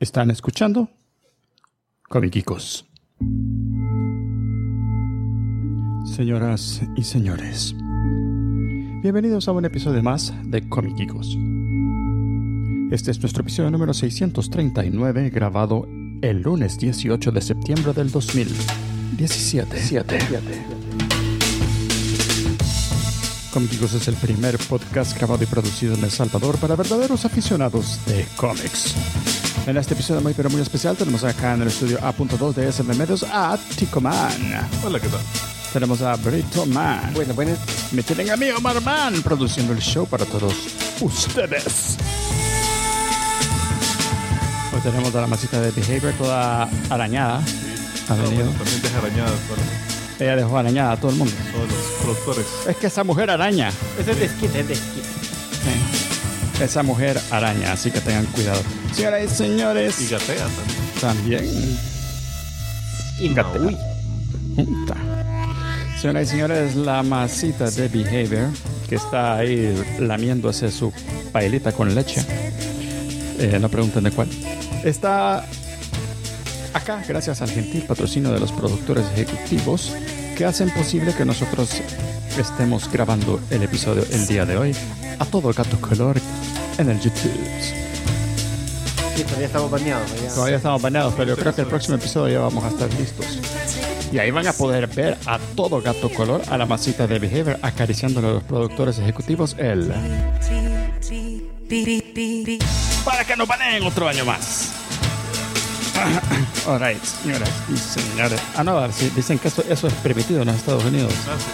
Están escuchando Comiquicos. Señoras y señores, bienvenidos a un episodio más de Comiquicos. Este es nuestro episodio número 639, grabado el lunes 18 de septiembre del 2017. Comiquicos es el primer podcast grabado y producido en El Salvador para verdaderos aficionados de cómics. En este episodio muy pero muy especial tenemos acá en el estudio A.2 de SM Medios a Tico Man. Hola, ¿qué tal? Tenemos a Brito Man. Bueno. Me tienen a mí, Omar Man, produciendo el show para todos ustedes. Hoy tenemos a la masita de Behavior toda arañada. Ha venido. Bueno, también deja arañadas para Ella dejó arañada a todo el mundo. todos los productores. Es que esa mujer araña. Es de desquite. Sí. Esa mujer araña, así que tengan cuidado. Señoras y señores. Y gatea también. También. Y Gatea. Maui. Señoras y señores, la masita de Behavior, que está ahí lamiéndose su paelita con leche. No pregunten de cuál. Está acá gracias al gentil patrocinio de los productores ejecutivos que hacen posible que nosotros estemos grabando el episodio el día de hoy a todo gato color en el YouTube. Sí, todavía estamos baneados. Todavía estamos baneados, pero yo creo que el próximo episodio ya vamos a estar listos. Y ahí van a poder ver a todo gato color, a la masita de Behavior, acariciándole a los productores ejecutivos para que nos baneen otro año más. Alright, señoras y señores. No, a ver, si dicen que eso es permitido en los Estados Unidos.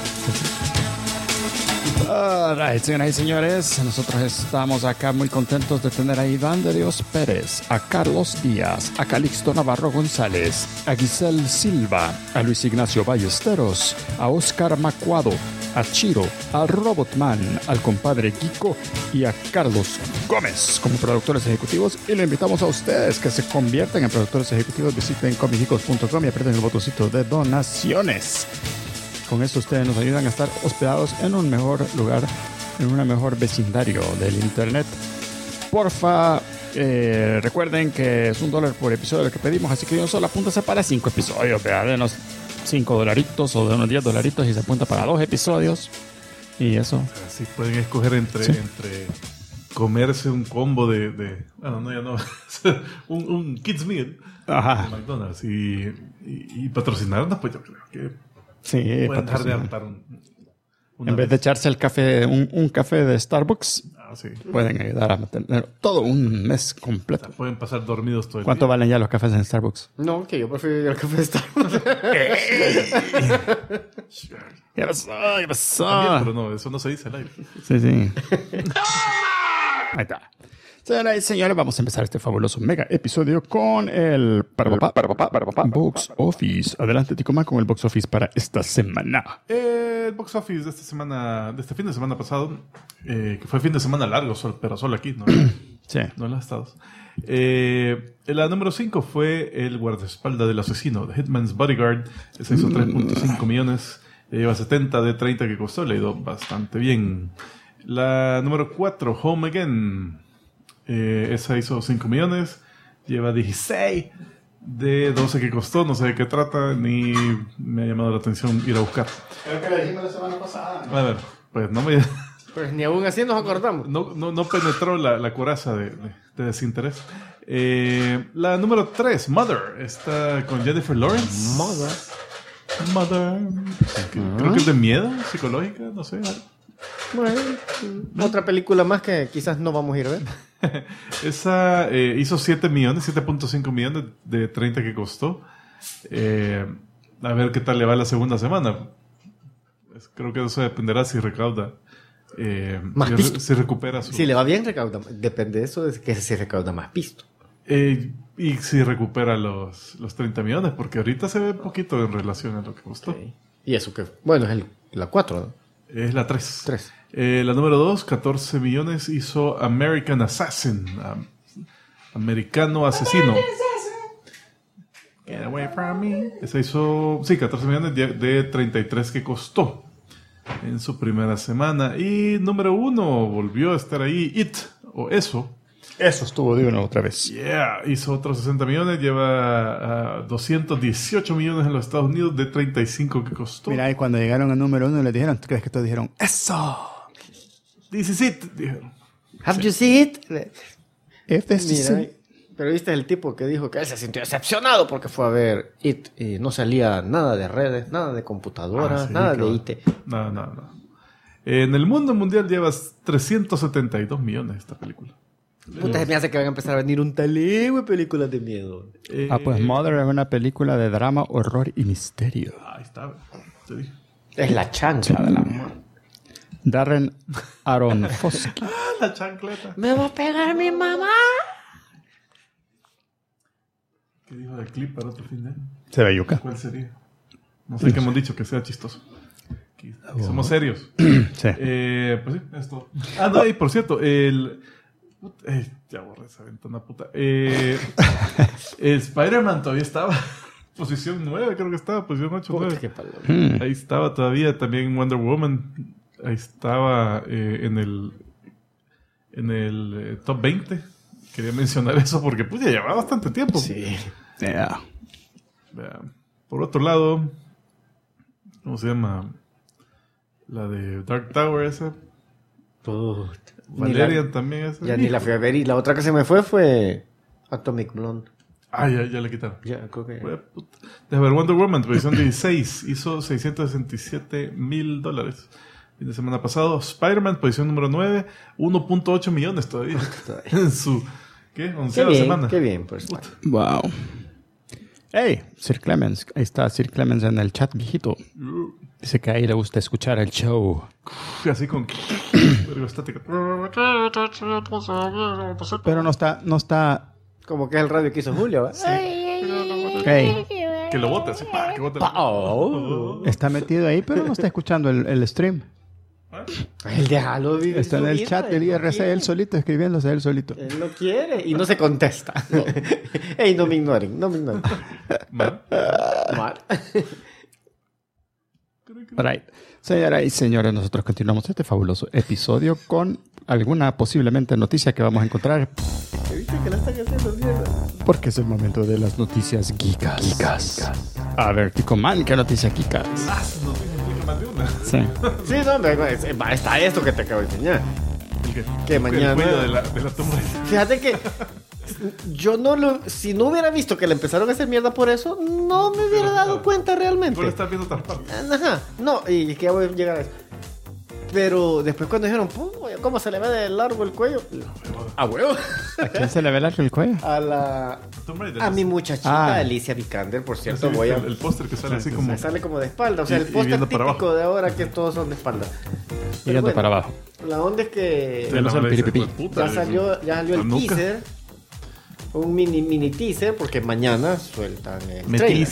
Alright, señoras y señores, nosotros estamos acá muy contentos de tener a Iván de Dios Pérez, a Carlos Díaz, a Calixto Navarro González, a Giselle Silva, a Luis Ignacio Ballesteros, a Oscar Macuado, a Chiro, al Robotman, al compadre Kiko y a Carlos Gómez como productores ejecutivos. Y le invitamos a ustedes que se conviertan en productores ejecutivos. Visiten comiquicos.com y aprieten el botoncito de donaciones. Con eso ustedes nos ayudan a estar hospedados en un mejor lugar, en un mejor vecindario del internet. Porfa, recuerden que es $1 por episodio lo que pedimos, así que yo solo apúntase para 5 episodios, vea, de unos $5 o de unos $10 y se apunta para 2 episodios. Y eso. Así pueden escoger entre comerse un combo de no, ya no. un Kids Meal Ajá. de McDonald's y patrocinarnos, pues yo creo que Sí, pueden dejar de patrocinar. adaptar En vez de echarse el café, un café de Starbucks, sí. pueden ayudar a mantener todo un mes completo. Pueden pasar dormidos todo el ¿Cuánto día. valen ya los cafés en Starbucks? No, que yo prefiero el café de Starbucks. ¿Qué pasó? También, pero no, eso no se dice al aire. Sí. Ahí está. Señoras y señores, vamos a empezar este fabuloso mega episodio con el Box Office. Adelante, Ticoma, con el Box Office para esta semana. El box office de esta semana, de este fin de semana pasado, que fue fin de semana largo, pero solo aquí, ¿no? Sí. No en los estados. La número 5 fue El guardaespaldas del asesino, The Hitman's Bodyguard. Ese hizo 3.5 millones. Lleva 70 de 30 que costó. Le ha ido bastante bien. La número 4, Home Again. Esa hizo 5 millones. Lleva 16 de 12 que costó. No sé de qué trata, ni me ha llamado la atención ir a buscar. Creo que la dijimos la semana pasada. A ver, pues no me... Pues ni aún así nos acordamos. No penetró la coraza de desinterés. La número 3, Mother, está con Jennifer Lawrence. Mother. Creo que es de miedo, psicológica, no sé. Bueno, otra película más que quizás no vamos a ir a ver. Esa hizo 7.5 millones de 30 que costó. A ver qué tal le va la segunda semana. Creo que eso dependerá si recauda. Más pisto. Si recupera su... Si le va bien, recauda. Depende de eso, de que si recauda más pisto. Y si recupera los 30 millones, porque ahorita se ve poquito en relación a lo que costó. Okay. Y eso que... Bueno, es la 4, ¿no? Es la 3. 3. La número 2, 14 millones, hizo American Assassin. Americano Asesino. Get away from me. Esa hizo, 14 millones de 33 que costó en su primera semana. Y número 1, volvió a estar ahí, It, o Eso. Eso estuvo de una otra vez. Yeah, hizo otros 60 millones, lleva 218 millones en los Estados Unidos de 35 que costó. Mira, y cuando llegaron al número 1 le dijeron, ¿tú crees que todos dijeron, ¡eso! This is it, dijeron. Have you seen it? If this is Mira, it. pero viste el tipo que dijo que él se sintió decepcionado porque fue a ver IT y no salía nada de redes, nada de computadoras, Sí, nada de claro. IT. No. En el mundo mundial llevas 372 millones esta película. Puta, se me hace que van a empezar a venir un talego de películas de miedo. Pues Mother es una película de drama, horror y misterio. Ahí está, te dije. Es la chancla de la mano. Darren Aronofsky. La chancleta. ¡Me va a pegar mi mamá! ¿Qué dijo del clip para otro fin de año? Se ve yuca. ¿Cuál sería? No sé qué hemos dicho, que sea chistoso. Que somos serios. Sí. Pues sí, es todo. No, y por cierto, ya borré esa ventana puta. El Spider-Man todavía estaba. Posición 9, creo que estaba. Posición 8, Puta, 9. qué palabra. Ahí estaba todavía. También Wonder Woman. Ahí estaba en el top 20. Quería mencionar eso porque pues, ya llevaba bastante tiempo. Sí. Yeah. Vean. Por otro lado, ¿cómo se llama? La de Dark Tower esa. Puta. Valerian también esa. Ya ni la fui a ver. Y la otra que se me fue Atomic Blonde. Ya le quitaron. Ya, creo que... Fue puta. Deja ver, Wonder Woman, posición 16, hizo $667,000 fin de semana pasado. Spider-Man, posición número 9, 1.8 millones todavía. En su, Qué onceava bien, semana. qué bien. Pues, Wow. Hey, Sir Clemens. Ahí está Sir Clemens en el chat, viejito. Dice que a ahí le gusta escuchar el show. Así con vergo estática. Pero no está. como que es el radio que hizo Julio. ¿Va? Hey, Que lo bote así, que bote. Oh. está metido ahí, pero no está escuchando el stream. Él déjalo vivir. Está en el chat del IRC él solito, escribiéndose él solito. Él no quiere y no se contesta. Ey, no me ignoren, no me ignoren. Man. Mal. Right. Señoras y señores, nosotros continuamos este fabuloso episodio con alguna posiblemente noticia que vamos a encontrar. ¿Viste que la están haciendo mierda? Porque es el momento de las noticias geekas. A ver, Tico Man, ¿qué noticias geekas? No tengo más de una. Sí. Sí, no, está esto que te acabo de enseñar. ¿El qué? Que mañana- El cuello de la tumba. Fíjate que yo si no hubiera visto que le empezaron a hacer mierda por eso, no me hubiera dado cuenta realmente. Tú lo estás viendo otras partes. Ajá, no, y que ya voy a llegar a eso. Pero después cuando dijeron, ¿cómo se le ve de largo el cuello? A huevo. ¿A quién se le ve largo el cuello? Tomb Raider. A mi muchachita Ah. Alicia Vikander, por Sí, cierto, ¿viste voy a... el póster que sale así como Me sale como de espalda, o sea, Y- el y póster viendo para típico abajo. de ahora que todos son de espalda. Yendo bueno, para abajo. La onda es que de la el dice, piripipí. pues, puta, ya salió la el nuca. teaser, un mini teaser, porque mañana sueltan el Metí, trailer.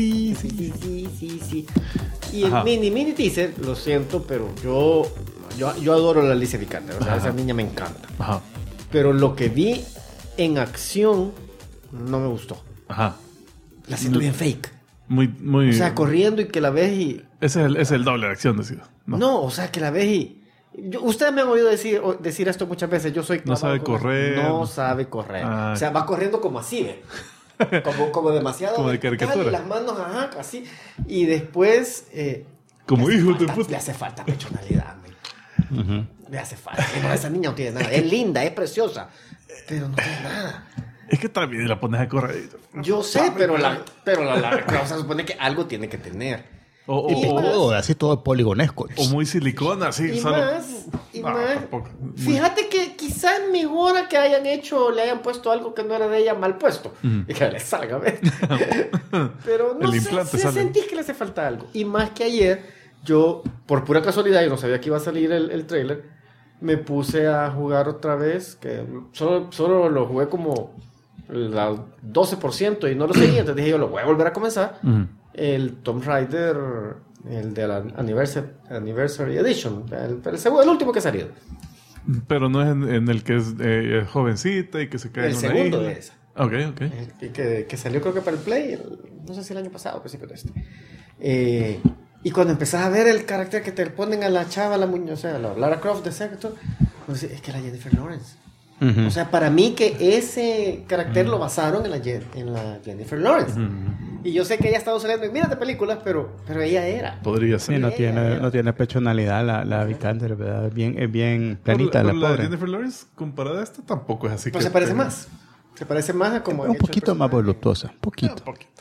sí. Y Ajá. el mini teaser, lo siento, pero yo adoro a la Alicia Vikander, o sea, Ajá. esa niña me encanta. Ajá. Pero lo que vi en acción no me gustó. Ajá. La siento bien fake. Muy. O sea, corriendo y que la ves y... Ese es el doble de acción, decía. No, o sea, que la ves y... ustedes me han oído decir esto muchas veces. Yo soy... No sabe clavado con- correr. No sabe correr. Ah. O sea, va corriendo como así, ¿ve? Como demasiado... Como de vertical, caricatura. y las manos, ajá, así. Y después... Como le hace hijo de falta- puta. Le hace falta personalidad, men. Le hace falta. No, esa niña no tiene nada. Es linda, es preciosa. Pero no tiene nada. Es que también la pones a correr. Yo sé, pero la Croft se supone que algo tiene que tener. O así todo poligonesco. muy silicona, así. Y solo- más. tampoco. Fíjate que quizá es mejor que hayan hecho, le hayan puesto algo que no era de ella mal puesto. Y que le salga, ¿ves? Pero no El sé, implante sí sale. sentí que le hace falta algo. Y más que ayer, yo, por pura casualidad, yo no sabía que iba a salir el trailer, me puse a jugar otra vez, que solo lo jugué como el 12% y no lo seguí, entonces dije yo, lo voy a volver a comenzar. El Tomb Raider, el de la Anniversary Edition, el último que ha salido. Pero no es en el que es jovencita y que se cae El en una segundo isla. de esa. Ok. Que salió creo que para el Play, no sé si el año pasado, principio de este. Y cuando empezás a ver el carácter que te ponen a la chava, o sea, la Lara Croft de Sector, pues es que la Jennifer Lawrence. O sea, para mí que ese carácter lo basaron en la Jennifer Lawrence. Y yo sé que ella ha estado saliendo en miles de películas, pero ella era. Podría ser. Sí, no tiene personalidad la Vikander, ¿verdad? Es bien planita Pero la pobre. Jennifer Lawrence, comparada a esta, tampoco es así. Pero se parece más. Se parece más a como... Un poquito más voluptuosa. Un poquito. Un poquito.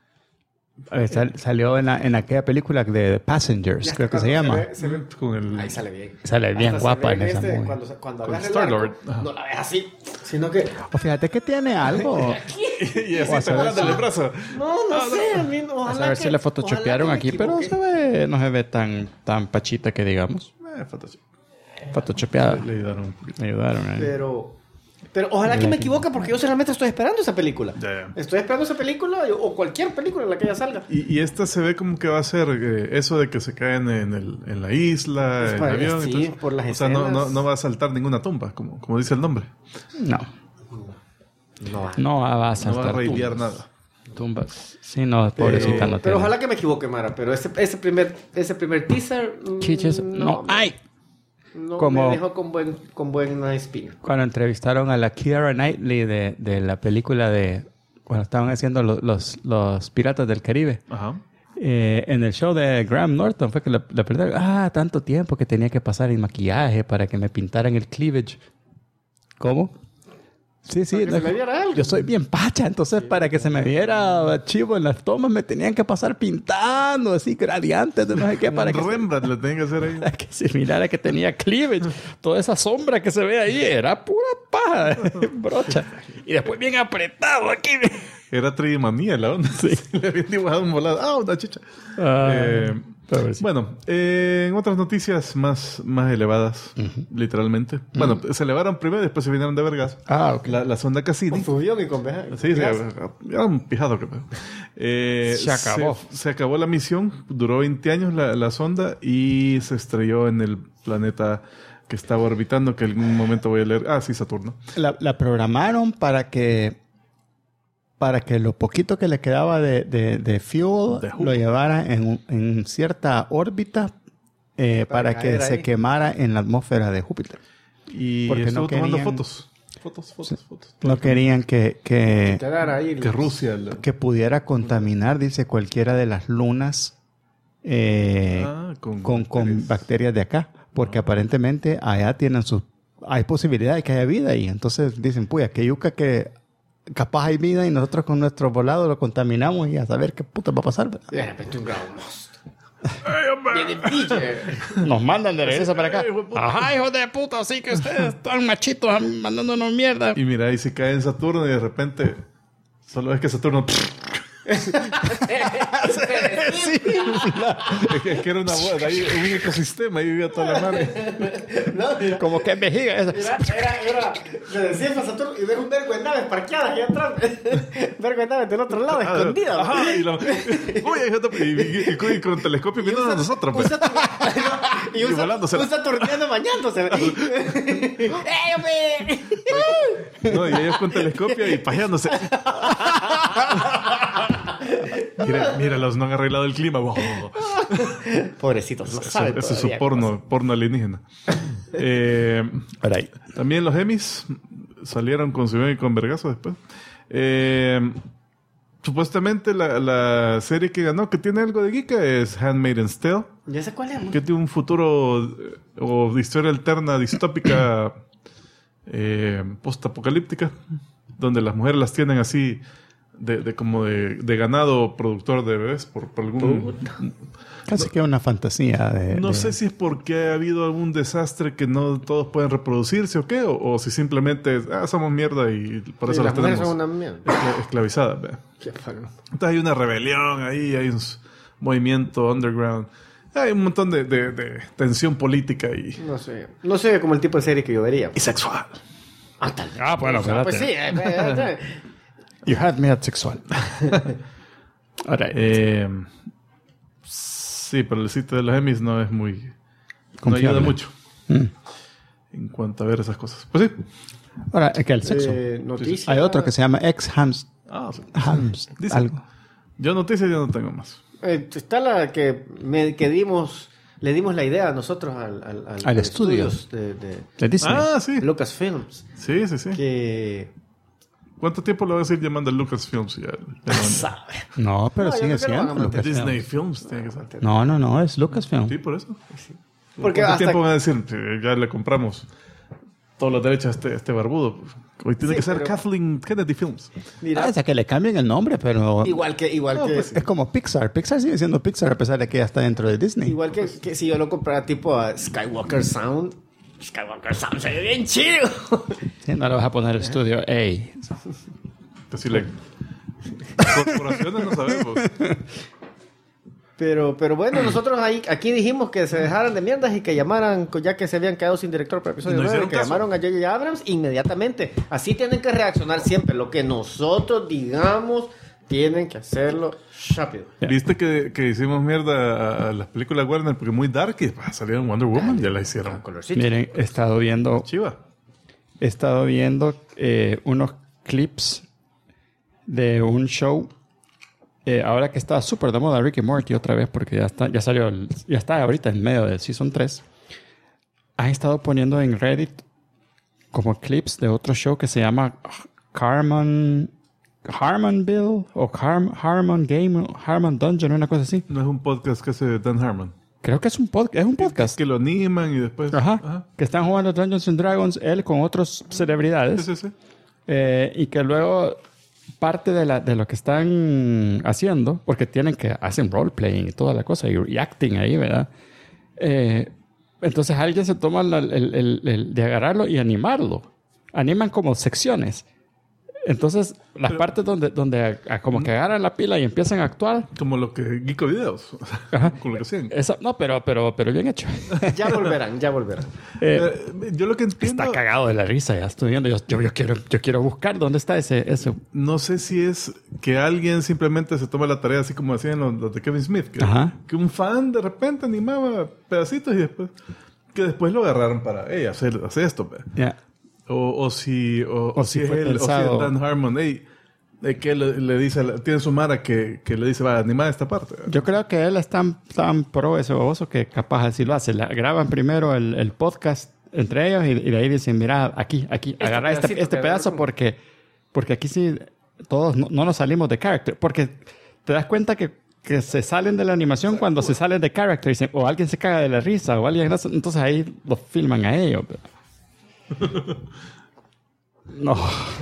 Salió en aquella película de Passengers, creo que se llama. Con el... Ahí sale bien. Sale bien Hasta guapa se en ve esa movie. Cuando Con agarra el Star-Lord. arco, no la ves así, sino que... O fíjate que tiene algo. y O a así saber sacándole el brazo. No sé, a mí A saber si le photoshopearon aquí, pero no se ve tan pachita que digamos. Photoshop. Photoshopeada. Le ayudaron un poquito. Me ayudaron. Pero ojalá que me equivoque porque yo realmente estoy esperando esa película. Ya. Estoy esperando esa película o cualquier película en la que ella salga. Y esta se ve como que va a ser eso de que se caen en la isla, en el avión. Sí, entonces, por las o sea, escenas. no va a saltar ninguna tumba, como dice el nombre. No va a No va a saltar raidear nada. tumbas. Sí, no, pobrecita no Pero tiene. ojalá que me equivoque, Mara. Pero ese primer teaser... Chiches, no hay. No Como- me dejó con buena espina. Cuando entrevistaron a la Keira Knightley de la película de... Cuando estaban haciendo los Piratas del Caribe. Ajá. En el show de Graham Norton fue que la preguntaron, tanto tiempo que tenía que pasar en maquillaje para que me pintaran el cleavage. ¿Cómo? Sí, Para que se me viera algo. yo soy bien pacha, entonces para que se me viera chivo en las tomas me tenían que pasar pintando así gradientes de no sé qué para que Rembrandt le tienen que hacer ahí. para que se mirara que tenía cleavage. Toda esa sombra que se ve ahí era pura paja, brocha. Y después bien apretado aquí. Era tridimanía la onda. Sí. Le habían dibujado un volado. Una chicha. Pobrecito. Bueno, en otras noticias más elevadas, literalmente. Bueno, se elevaron primero y después se vinieron de vergas. Ok. La sonda Cassini. Con su guión y con veja. Sí, era un pijado que Se acabó. Se acabó la misión, duró 20 años la sonda y se estrelló en el planeta que estaba orbitando, que en algún momento voy a leer. Sí, Saturno. La programaron para que lo poquito que le quedaba de fuel lo llevara en cierta órbita para que caer se ahí. quemara en la atmósfera de Júpiter. Y Porque estuvo no tomando querían- fotos. No querían que Quedar ahí. Que Rusia... que pudiera contaminar, dice, cualquiera de las lunas con bacterias de acá. Porque aparentemente allá hay posibilidad de que haya vida ahí. Entonces dicen, puya, que yuca que capaz hay vida y nosotros con nuestro volado lo contaminamos y a saber qué puta va a pasar. De repente un ground monster. ¡Ay, hombre! Nos mandan de regreso para acá. Ajá, hijos de puta, así que ustedes están machitos mandándonos mierda. Y mira, ahí se cae en Saturno y de repente solo es que Saturno... es que era una boda, ahí un ecosistema, ahí vivía toda la madre. Como que vejiga esa. Era le decía a Saturno y deja un vergo de naves parqueadas ahí atrás. Vergo de naves del otro lado, escondidas. Ajá, y con el telescopio viendo a nosotros, pues. Y un volándose. Saturniano bañándose. ¡Ey, hombre! No, y ellos con telescopio y pajeándose. Míralos, no han arreglado el clima. Wow. Pobrecitos, no saben Ese es su todavía porno alienígena. También los Emmys salieron con su y con vergazo después. Supuestamente la serie que ganó, que tiene algo de geeka, es Handmaid's Tale. Ya sé cuál es. Que tiene un futuro o historia alterna, distópica, post-apocalíptica, donde las mujeres las tienen así como de ganado productor de bebés por algún... Casi que una fantasía No sé si es porque ha habido algún desastre que no todos pueden reproducirse o qué, o si simplemente somos mierda y por eso las las mujeres tenemos son una mierda. esclavizadas. ¿Ve? Entonces hay una rebelión ahí, hay un movimiento underground, hay un montón de tensión política y No sé como el tipo de serie que yo vería. sexual. Tal vez. Bueno, Pues sí. You had me at sexual. Sí, pero el sitio de los Emmys no es muy... No Confiable. ayuda mucho en cuanto a ver esas cosas. Pues sí. Ahora, es que el sexo. Noticias. Hay otro que se llama Ex-Hams. Sí. Hams. Dice. Algo. Yo noticias ya no tengo más. Está la que dimos le dimos la idea a nosotros al estudio de Disney. Sí. Lucasfilms. Sí. Que... ¿Cuánto tiempo lo va a seguir llamando Lucasfilms? sabe. No, pero No, yo sigue creo que lo van a siendo mantener. Lucasfilm. Disney Films tiene que ser. No, es Lucasfilm. Sí, por eso. Porque ¿Cuánto hasta tiempo van a decir? Ya le compramos todos los derechos a este barbudo. Hoy tiene Sí, que ser pero- Kathleen Kennedy Films. mira, O sea, que le cambien el nombre, pero igual que es como Pixar. Pixar sigue siendo Pixar a pesar de que ya está dentro de Disney. igual que si yo lo comprara tipo a Skywalker Sound se ve bien chido. Sí, no le vas a poner el estudio A. Decirle, corporaciones no sabemos. Pero bueno, nosotros aquí dijimos que se dejaran de mierdas y que llamaran, ya que se habían quedado sin director para el episodio No 9, hicieron que caso. llamaron a J.J. Abrams inmediatamente. Así tienen que reaccionar siempre. Lo que nosotros digamos, tienen que hacerlo rápido. ¿Viste que hicimos mierda a las películas Warner porque muy dark y salieron Wonder Woman? Ya la hicieron. Colorcito. Miren, he estado viendo Chiva. unos clips de un show. Ahora que está súper de moda Rick y Morty otra vez, porque ya está ahorita en medio del Season 3. Han estado poniendo en Reddit como clips de otro show que se llama Harmonville o Harmon Dungeon, una cosa así. No es un podcast que hace Dan Harmon. Creo que es un podcast. Que lo animan y después... Ajá. Que están jugando Dungeons and Dragons, él con otras celebridades. Sí. Y que luego parte de lo que están haciendo, porque hacen roleplaying y toda la cosa, y acting ahí, ¿verdad? Entonces alguien se toma el de agarrarlo y animarlo. Animan como secciones. Entonces, las partes donde como que agarran la pila y empiezan a actuar. Como lo que Geeko Videos. Ajá. Con lo que hacían. No, pero bien hecho. Ya volverán. Yo lo que entiendo... Está cagado de la risa, ya estoy viendo. Yo quiero buscar dónde está ese. No sé si es que alguien simplemente se toma la tarea así como hacían los de Kevin Smith. Que un fan de repente animaba pedacitos y después lo agarraron para hacer esto. Yeah. O si es fue él, pensado. o si es Dan Harmon, que le dice, tiene su mara que le dice, va a animar esta parte. Yo creo que él es tan pro ese baboso que capaz así lo hace. Graban primero el podcast entre ellos y de ahí dicen, mira, aquí, agarra este pedazo porque aquí sí todos no nos salimos de character. Porque te das cuenta que se salen de la animación cuando se salen de character. Dicen, o alguien se caga de la risa o alguien... Entonces ahí lo filman a ellos. No.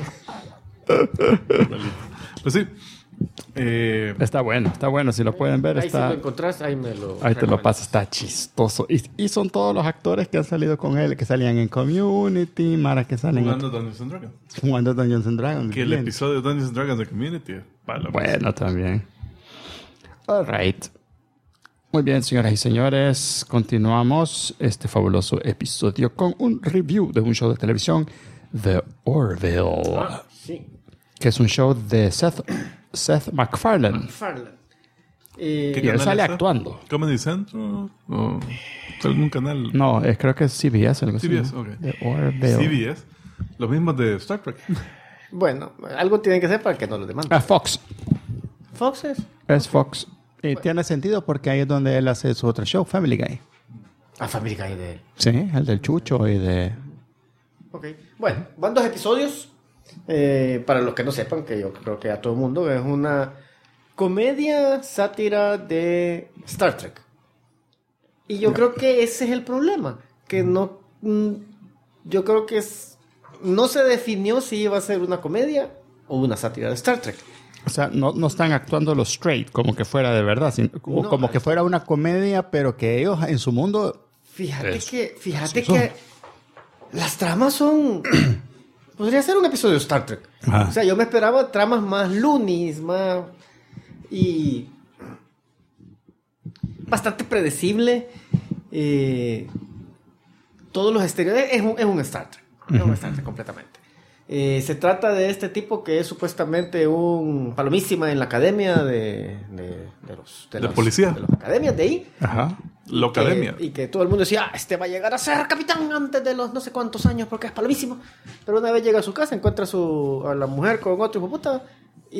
Pues sí. Está bueno. Si lo pueden ver, Ahí si lo encontrás, ahí me lo... Ahí te lo paso, está chistoso. Y son todos los actores que han salido con él, que salían en Community, Mara que salen Jugando Dungeons and Dragons. jugando Dungeons and Dragons. Que el Bien. episodio de Dungeons and Dragons de Community es palo. Bueno, también. All right. Muy bien, señoras y señores. Continuamos este fabuloso episodio con un review de un show de televisión, The Orville, Sí. que es un show de Seth MacFarlane. ¿Qué Y él canal sale está? actuando. ¿Comedy Central? ¿O algún canal? No, creo que es CBS. Algo CBS, así, ¿no? ok. The Orville. CBS. Los mismos de Star Trek. Bueno, algo tienen que hacer para que no lo demanden. Fox. Fox es... Es Fox. Y tiene sentido porque ahí es donde él hace su otro show, Family Guy. Family Guy de él. Sí, el del Chucho y de... Ok. Bueno, van 2 episodios. Para los que no sepan, que yo creo que a todo el mundo, es una comedia sátira de Star Trek. Y yo creo que ese es el problema. Que no... yo creo que no se definió si iba a ser una comedia o una sátira de Star Trek. O sea, no están actuando los straight como que fuera de verdad, sino, o No, como que fuera una comedia, pero que ellos en su mundo... Fíjate que las tramas son... Podría ser un episodio de Star Trek. Ajá. O sea, yo me esperaba tramas más loonies, más... Y... bastante predecible. Todos los estereotipos... Es un Star Trek. Es un Star Trek completamente. Se trata de este tipo que es supuestamente un palomísima en la academia de policía. De las academias de ahí. Ajá. La academia. Y que todo el mundo decía, este va a llegar a ser capitán antes de los no sé cuántos años porque es palomísimo. Pero una vez llega a su casa, encuentra a la mujer con otro hijo de puta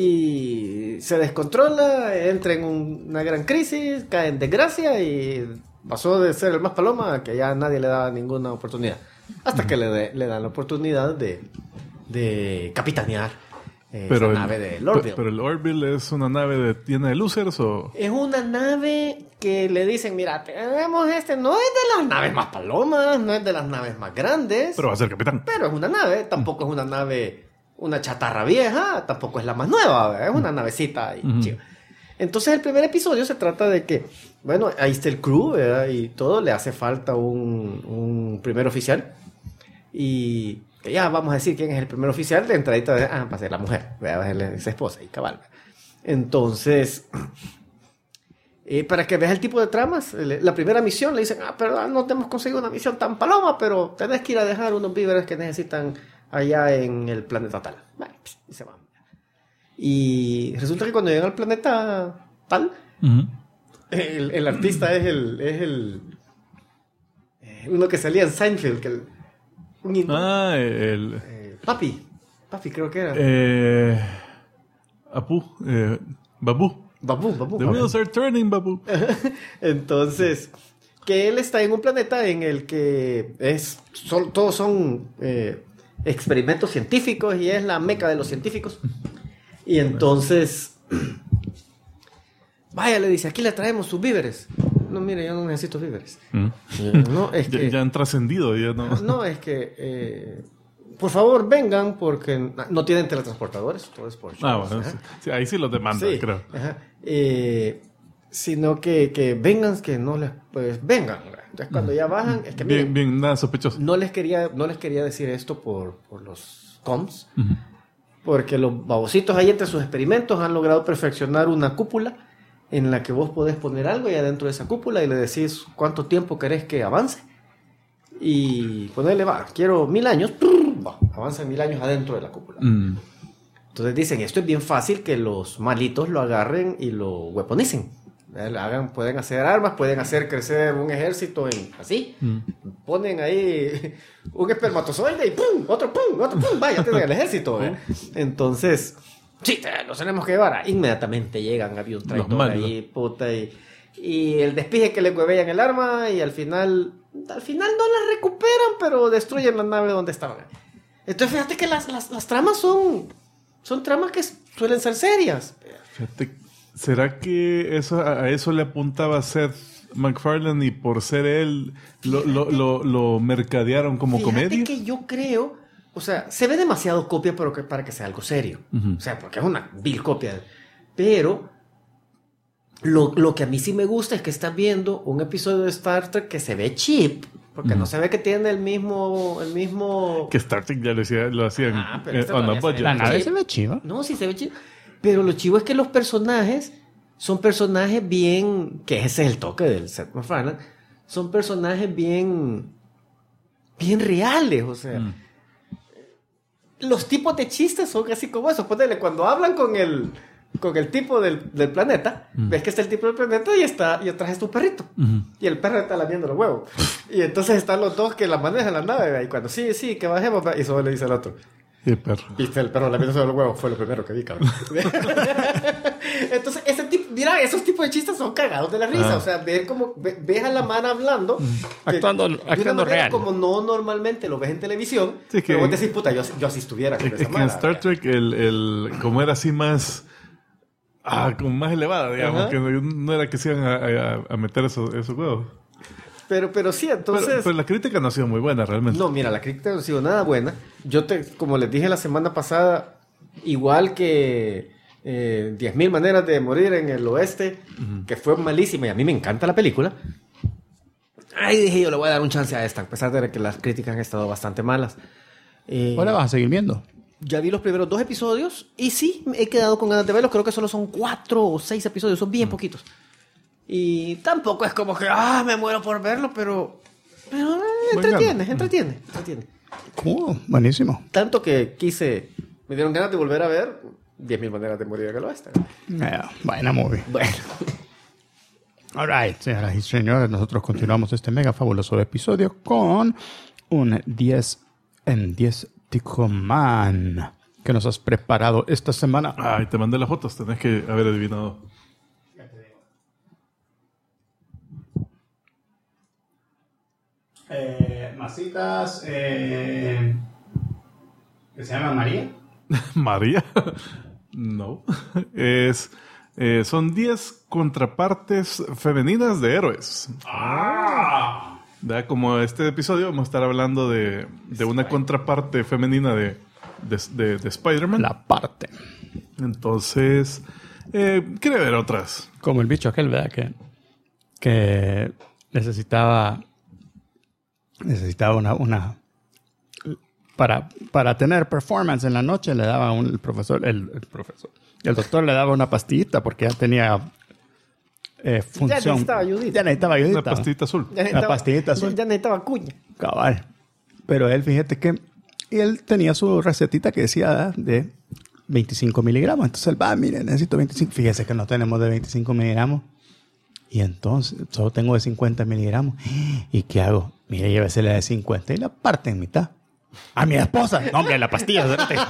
y se descontrola, entra en una gran crisis, cae en desgracia y pasó de ser el más paloma a que ya nadie le daba ninguna oportunidad. Hasta que le dan la oportunidad de capitanear esa nave de Orville. Pero el Orville es una nave llena de losers o... Es una nave que le dicen, mira, tenemos no es de las naves más palomas, no es de las naves más grandes. Pero va a ser capitán. Pero es una nave, tampoco es una nave, una chatarra vieja, tampoco es la más nueva, ¿verdad? Es una navecita y chiva. Entonces el primer episodio se trata de que, bueno, ahí está el crew, ¿verdad? Y todo, le hace falta un primer oficial. Y que ya vamos a decir quién es el primer oficial, de entradita va a ser la mujer, va a ser esa esposa y cabal. Entonces, para que veas el tipo de tramas, la primera misión le dicen, pero no te hemos conseguido una misión tan paloma, pero tenés que ir a dejar unos víveres que necesitan allá en el planeta tal. Bueno, y se van. Y resulta que cuando llegan al planeta tal, el artista es el uno que salía en Seinfeld, que Papi creo que era. Babu. The wheels are turning, Babu. Entonces, que él está en un planeta en el que todos son experimentos científicos y es la meca de los científicos. Y entonces, vaya, le dice, aquí le traemos sus víveres. No, mire, yo no necesito víveres. No, es que... Ya han trascendido, ya no... No, es que... por favor, vengan, porque no tienen teletransportadores. Todo es por shows, bueno, sí, ahí sí los demandan, sí, creo. Sino que vengan, que no les... Pues vengan. Entonces, cuando ya bajan... Es que, miren, bien, nada sospechoso. No les quería decir esto por los comms, porque los babositos ahí entre sus experimentos han logrado perfeccionar una cúpula en la que vos podés poner algo y adentro de esa cúpula y le decís cuánto tiempo querés que avance y ponerle, quiero 1000 años, avanza 1000 años adentro de la cúpula. Entonces dicen, esto es bien fácil que los malitos lo agarren y lo weaponicen. Pueden hacer armas, pueden hacer crecer un ejército así. Ponen ahí un espermatozoide y ¡pum! Otro ¡pum! Otro ¡pum! Vaya, tienen el ejército. Entonces, sí, los tenemos que llevar. Inmediatamente llegan, había un traidor ahí, puta, y el despije que le huevean el arma y al final no la recuperan, pero destruyen la nave donde estaban. Entonces, fíjate que las tramas son tramas que suelen ser serias. Fíjate, ¿será que a eso le apuntaba Seth MacFarlane y por ser él lo mercadearon como comedia? Fíjate que yo creo, o sea, se ve demasiado copia para que sea algo serio. O sea, porque es una vil copia. Pero lo que a mí sí me gusta es que estás viendo un episodio de Star Trek que se ve cheap, porque no se ve que tiene el mismo... Que Star Trek ya lo hacían on a budget. La nave se ve chiva. No, sí se ve chiva. Pero lo chivo es que los personajes son personajes bien... Que ese es el toque del Seth MacFarlane. Son personajes bien reales, o sea... Los tipos de chistes son así como eso. Ponele, cuando hablan con el tipo del planeta, ves que está el tipo del planeta y atrás está un perrito. Y el perro está lamiendo los huevos. Y entonces están los dos que la manejan la nave. Y cuando sí, que bajemos, y solo le dice al otro. Y el perro. Viste, el perro lamiendo los huevos fue lo primero que vi, cabrón. Entonces, mira, esos tipos de chistes son cagados de la risa. O sea, ves a la mano hablando. Actuando real. Como no normalmente lo ves en televisión. Sí, pero vos decís, puta, yo así estuviera. Es que en Star Trek, como era así más... como más elevada, digamos. Que no era que se iban a meter esos huevos. Pero sí, entonces... Pero la crítica no ha sido muy buena, realmente. No, mira, la crítica no ha sido nada buena. Como les dije la semana pasada, igual que 10.000 maneras de morir en el oeste, que fue malísima, y a mí me encanta la película. Ahí dije, yo le voy a dar un chance a esta, a pesar de que las críticas han estado bastante malas. ¿Ahora vas a seguir viendo? Ya vi los primeros 2 episodios, y sí, me he quedado con ganas de verlos. Creo que solo son 4 o 6 episodios, son bien poquitos. Y tampoco es como que, me muero por verlo, pero entretiene. Cool, buenísimo. Tanto que me dieron ganas de volver a ver 10.000 maneras de morir en el oeste. Buena movie. Bueno. All right, señoras y señores, nosotros continuamos este mega fabuloso episodio con un 10 en 10 Tico Man. ¿Qué nos has preparado esta semana? Ay, te mandé las fotos, tenés que haber adivinado. Masitas que se llama María. María. No. Son 10 contrapartes femeninas de héroes. ¿Verdad? Como este episodio vamos a estar hablando de una contraparte femenina de Spider-Man. La parte. Entonces, quiere ver otras. Como el bicho aquel, ¿verdad? Que necesitaba una para tener performance en la noche le daba el doctor le daba una pastillita porque ya tenía función. Ya necesitaba ayudita. Ya necesitaba ayudita. Una pastillita azul. La pastillita azul. Ya necesitaba cuña. Cabal. Pero él, fíjate que él tenía su recetita que decía de 25 miligramos. Entonces él va, mire, necesito 25. Fíjese que no tenemos de 25 miligramos. Y entonces, solo tengo de 50 miligramos. ¿Y qué hago? Mire, llévesela de 50 y la parte en mitad. A mi esposa. No, hombre, la pastilla.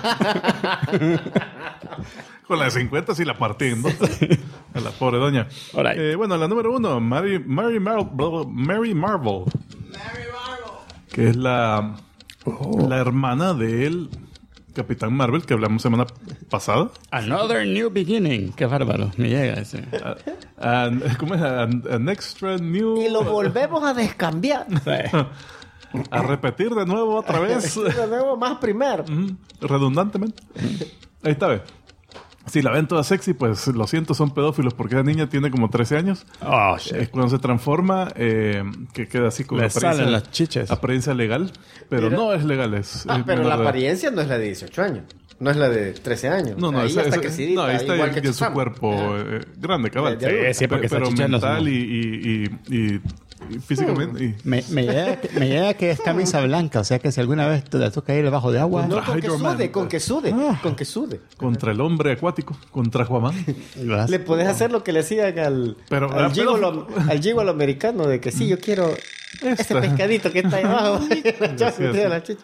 Con la de 50 sí la partí en dos. A la pobre doña. Right. Bueno, la número 1, Mary Marvel. Que es la hermana del Capitán Marvel que hablamos semana pasada. Another new beginning. Qué bárbaro. Me llega ese. ¿Cómo es? An extra new... Y lo volvemos a descambiar. A repetir de nuevo otra vez. De nuevo más primero. Redundantemente. Ahí está, ve. Si la ven toda sexy, pues lo siento, son pedófilos porque esa niña tiene como 13 años. Oh, shit. Es cuando se transforma, que queda así con Le salen las chiches. apariencia legal, pero no es legal. Pero la apariencia no es la de 18 años. No es la de 13 años. No, ahí está crecidita, ahí está igual en que su cuerpo grande, cabal. Sí, porque esa pero chicha no mental se y físicamente. Me llega que es camisa blanca, o sea que si alguna vez te toca ir debajo de agua. No, con que sude. Contra el hombre acuático, contra Aquaman. Le podés hacer lo que le hacían al gigolo americano, de que sí, yo quiero ese pescadito que está ahí abajo. La chicha.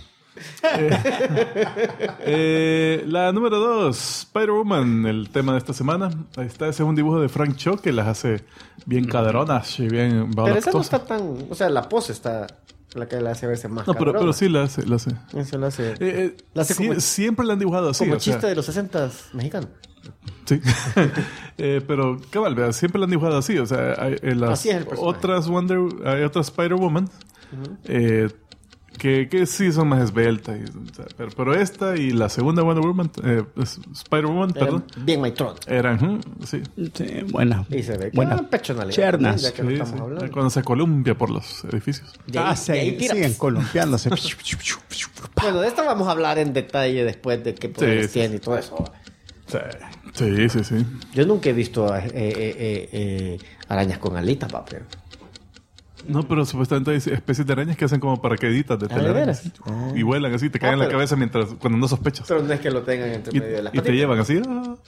La número 2, Spider-Woman, el tema de esta semana. Ahí está, ese es un dibujo de Frank Cho que las hace bien caderonas y bien pero esa no está tan... O sea, la pose está... La que la hace verse más caderona. Pero sí la hace. Eso la hace... siempre la han dibujado así. Como chiste de los 60s mexicanos. Sí. Pero, cabal, vea, siempre la han dibujado así. O sea, hay las otras hay otras Spider-Woman que sí son más esbeltas. Pero esta y la segunda Wonder Woman, Spider-Woman, perdón. Bien Maitron. Eran, sí. Sí, buena. Y se ve que buena. pechonalidad. Chernas. Ya que no estamos hablando. Cuando se columpia por los edificios. Siguen columpiándose. Bueno, de esto vamos a hablar en detalle después de qué poderes tiene y todo eso. Sí. Yo nunca he visto arañas con alitas, papi. No, pero supuestamente hay especies de arañas que hacen como paracaíditas de telarañas. Y vuelan así, te caen en la cabeza cuando no sospechas. Pero no es que lo tengan entre medio de las patitas. Y te llevan así.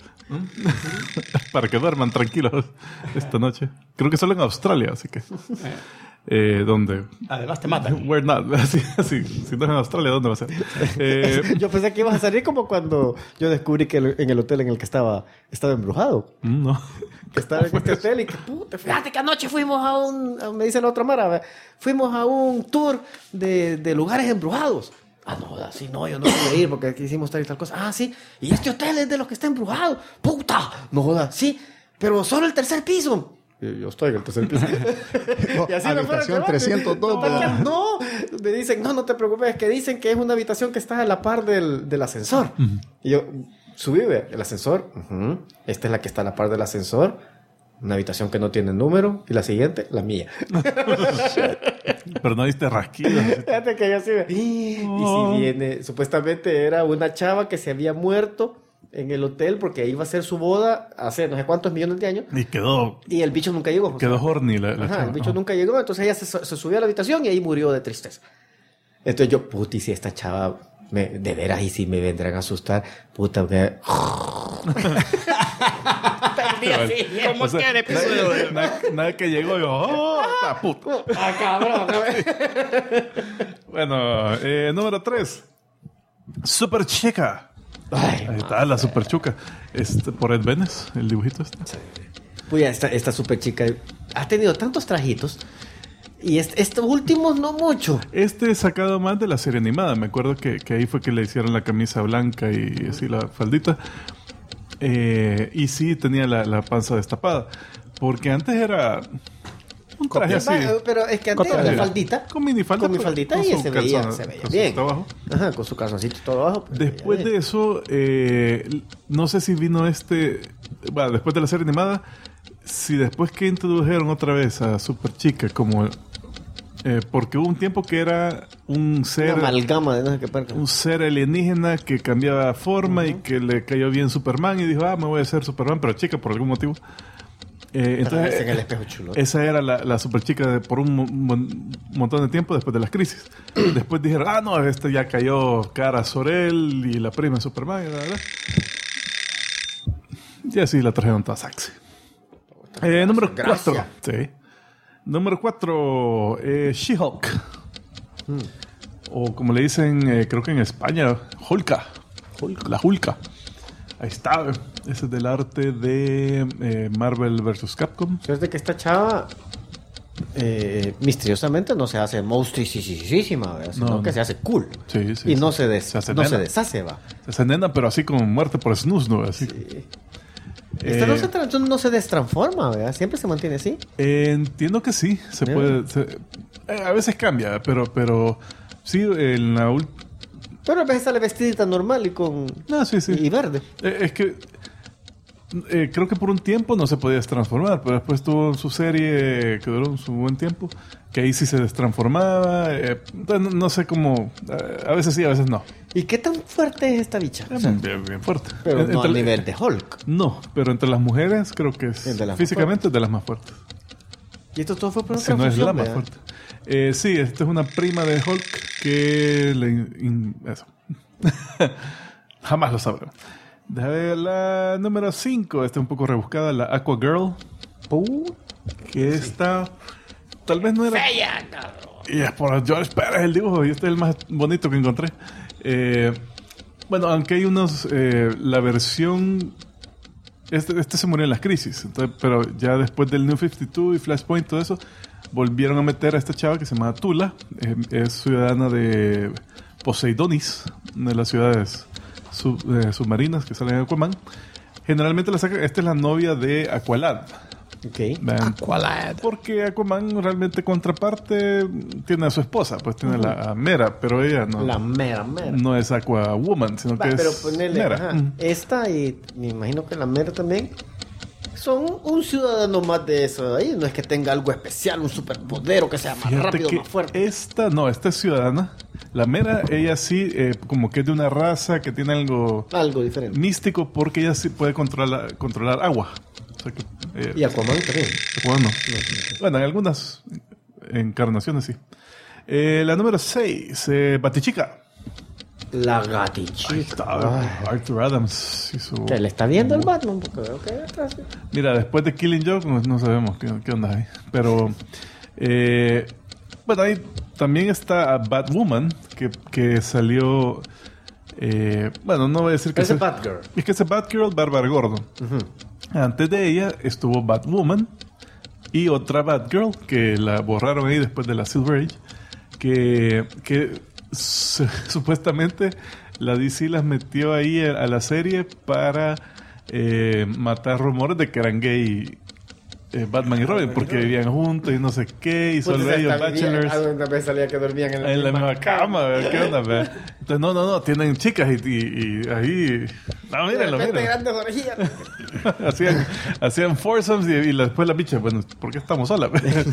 Para que duerman tranquilos esta noche. Creo que solo en Australia, así que... ¿Dónde? Además te matan. Where not. Así. Si no es en Australia, ¿dónde va a ser? Yo pensé que ibas a salir como cuando yo descubrí que en el hotel en el que estaba embrujado. No. Que estaba en este hotel y que puta, fíjate que anoche fuimos me dice la otra mara, fuimos a un tour de lugares embrujados. No, así no, yo no pude ir porque aquí hicimos tal y tal cosa. Sí, y este hotel es de los que está embrujado. ¡Puta! No jodas, sí, pero solo el tercer piso. Yo estoy en el tercer piso. Y así habitación 302. No, me dicen, no te preocupes, que dicen que es una habitación que está a la par del ascensor. Y yo, subí, el ascensor. Esta es la que está a la par del ascensor. Una habitación que no tiene número. Y la siguiente, la mía. Pero no viste rasquidos. Fíjate que yo así y si viene, supuestamente era una chava que se había muerto en el hotel porque iba a ser su boda hace no sé cuántos millones de años. Y el bicho nunca llegó. Quedó horny la chava. El bicho nunca llegó. Entonces ella se subió a la habitación y ahí murió de tristeza. Entonces yo, puti, si esta chava de veras y si me vendrán a asustar, puta, ¿Cómo es que el episodio? Nada que llegó yo. Puta. Cabrón. Bueno, número 3. Super Chica. Ahí está, la Super Chuca. Por Ed Benes, el dibujito este. Pues esta super chica ha tenido tantos trajitos Y estos últimos no mucho. Este es sacado más de la serie animada. Me acuerdo que ahí fue que le hicieron la camisa blanca y así la faldita. Y sí tenía la panza destapada. Porque antes era un traje así. Pero es que antes era faldita. Con minifalda. Con minifaldita y se veía bien. Abajo. Ajá, con su calzoncito todo abajo. Después de eso, no sé si vino bueno, después de la serie animada, si después que introdujeron otra vez a Super Chica como... porque hubo un tiempo que era un ser... Una amalgama de no sé qué parte. Un ser alienígena que cambiaba forma y que le cayó bien Superman y dijo, me voy a hacer Superman, pero chica por algún motivo. Entonces, en el espejo chulo. Esa era la Super Chica por un montón de tiempo después de las crisis. Después dijeron, no, ya cayó Kara Zor-El y la prima de Superman. Y así la trajeron toda sexy. Número 4. Sí. Número 4, She-Hulk. O como le dicen, creo que en España, Hulka. La Hulka. Ahí está. Ese es del arte de Marvel vs. Capcom. Es de que esta chava misteriosamente no se hace monstruosísima, sino que se hace cool. Sí, sí. Y no se deshace, se va. Se hace nena, pero así como muerte por snus, ¿no? Así. Sí. Esta no se destransforma, ¿verdad? Siempre se mantiene así. Entiendo que sí. Se puede. A veces cambia, pero sí, en la Pero a veces sale vestidita normal y con... sí. Y verde. Es que... creo que por un tiempo no se podía destransformar, pero después tuvo su serie que duró su buen tiempo, que ahí sí se destransformaba. Entonces no sé cómo... a veces sí, a veces no. ¿Y qué tan fuerte es esta bicha? Bien fuerte. Pero no al nivel de Hulk. No, pero entre las mujeres creo que es físicamente es de las más fuertes. Y esto todo fue por una si no es la más ¿verdad? fuerte. Sí, esta es una prima de Hulk que eso. Jamás lo sabrán. Déjame ver la número 5. Esta es un poco rebuscada, la Aqua Girl. Que esta tal vez no era... ¡Fea, cabrón! Y es por George Pérez el dibujo. Y este es el más bonito que encontré. Bueno, aunque hay unos... la versión... Este se murió en las crisis. Entonces, pero ya después del New 52 y Flashpoint, todo eso, volvieron a meter a esta chava que se llama Tula. Es ciudadana de Poseidonis, de las ciudades submarinas que salen en Aquaman. Generalmente la saca... Esta es la novia de Aqualad. Ok. Aqualad. Porque Aquaman realmente contraparte tiene a su esposa, pues tiene la Mera, pero ella no. La Mera. No es Aquawoman, sino que pero es ponele, Mera. Esta y me imagino que la Mera también son un ciudadano más de eso de ahí. No es que tenga algo especial, un superpoder o que sea más rápido, más fuerte. Esta es ciudadana. La Mera, ella sí, como que es de una raza que tiene algo diferente. Místico, porque ella sí puede controlar agua. O sea que, y Aquaman también. Aquaman no. Bueno, en algunas encarnaciones sí. La número 6, Batichica. La Gatichica. Ahí está, Arthur Adams. ¿Que le está viendo el Batman? Porque veo que atrás. Mira, después de Killing Joke no sabemos qué onda hay. Pero bueno, ahí también está Batwoman, que salió... bueno, no voy a decir que es Batgirl. Es que es Batgirl, Bárbara Gordon. Antes de ella estuvo Batwoman y otra Batgirl que la borraron ahí después de la Silver Age, que supuestamente la DC las metió ahí a la serie para matar rumores de que eran gay Batman y Robin, porque vivían juntos y no sé qué, y solo ellos bachelors. Alguna vez salía que dormían en la misma cama, ¿qué onda? ¿Ve? Entonces, no, tienen chicas y ahí... No, mírenlo. Grandes orgías. hacían foursomes y después la bicha, bueno, ¿por qué estamos solas?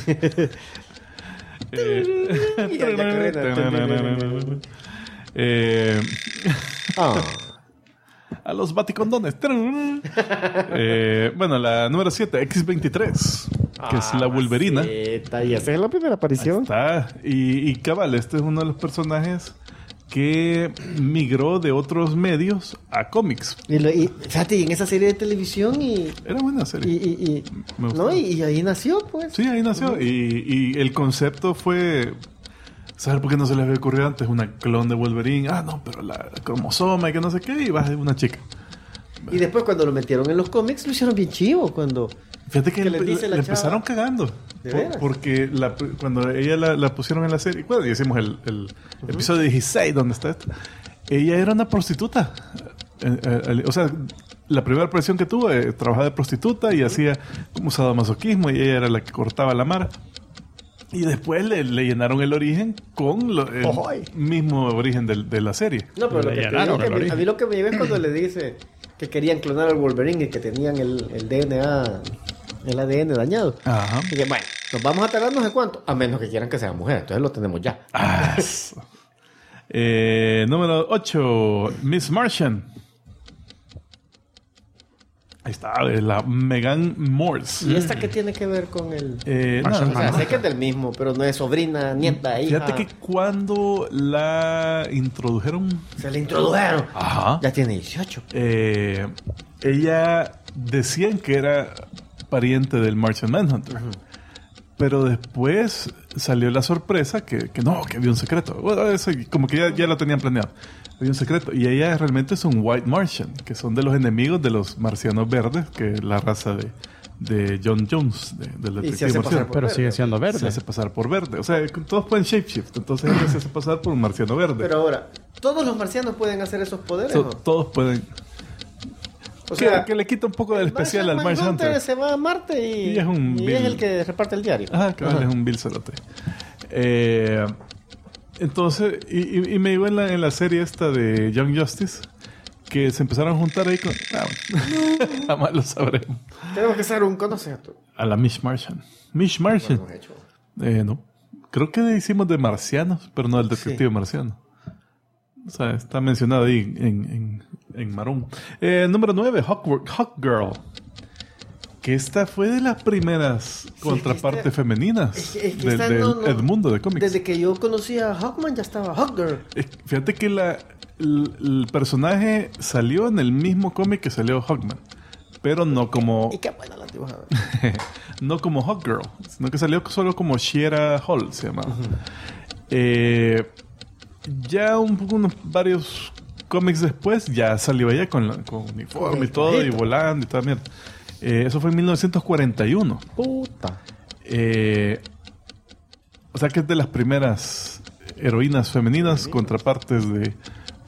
A los baticondones. Bueno, la número 7, X-23, que es la Wolverina. Y esa es la primera aparición. Está. Y cabal, este es uno de los personajes que migró de otros medios a cómics. Y fíjate, en esa serie de televisión era buena serie. Y ahí nació, pues. Sí, ahí nació. Y el concepto fue... ¿Sabes por qué no se les había ocurrido antes? Una clon de Wolverine. No, pero la cromosoma y que no sé qué. Y va a ser una chica. Y después cuando lo metieron en los cómics, lo hicieron bien chivo. Cuando Fíjate que le le dice la empezaron chava. cagando. ¿De veras? Porque cuando ella la pusieron en la serie, bueno, ya hicimos el episodio 16 donde está esto. Ella era una prostituta. O sea, la primera profesión que tuvo, trabajaba de prostituta y hacía como sadomasoquismo y ella era la que cortaba la mar. Y después le llenaron el origen con el mismo origen de la serie. No, pero lo que te digo que a mí lo que me lleva es cuando le dice que querían clonar al Wolverine y que tenían el DNA, el ADN dañado. Ajá. Y que, bueno, nos vamos a tardar no sé cuánto, a menos que quieran que sea mujer, entonces lo tenemos ya. Número 8, Miss Martian. Ahí está, la Megan Morse. ¿Y esta qué tiene que ver con el...? No, O sea, sé que es del mismo, pero no es sobrina, nieta, hija. fíjate que cuando la introdujeron, Se le introdujeron. ajá, Ya tiene 18. ella decían que era pariente del Martian Manhunter. Pero después salió la sorpresa que no, que había un secreto. Bueno, eso como que ya lo tenían planeado. Había un secreto. Y ella realmente es un White Martian, que son de los enemigos de los marcianos verdes, que es la raza de John Jones, del Y se detective hace pasar marciano. por Pero verde. sigue siendo Se verde. hace pasar por verde. O sea, todos pueden shapeshift. Entonces ella se hace pasar por un marciano verde. Pero ahora, ¿todos los marcianos pueden hacer esos poderes? ¿no? Todos pueden. O sea, que le quita un poco del especial al Martian Manhunter Hunter. se va a Marte y Y es un y Bill. es el que reparte el diario. Ajá, cabal, es un Bill Celote. Entonces, y me digo en la serie esta de Young Justice, que se empezaron a juntar ahí con... bueno, jamás lo sabremos. Tenemos que hacer un conocimiento. A la Mish Martian. Mish Martian. Hemos hecho. No. Creo que hicimos de marcianos, pero no del detective Sí. marciano. O sea, está mencionado ahí en Maroon. Número 9, Hawk Girl. Que esta fue de las primeras contrapartes femeninas Es que esta del no- Edmundo de cómics. Desde que yo conocí a Hawkman ya estaba Hawkgirl. Fíjate que el personaje salió en el mismo cómic que salió Hawkman, pero no como Y qué buena la dibujada. no como Hawkgirl, sino que salió solo como Shiera Hall, se llamaba. Ya unos varios cómics después ya salió ella con uniforme y todo, y volando y toda mierda. Eso fue en 1941. Puta. O sea que es de las primeras heroínas femeninas contrapartes de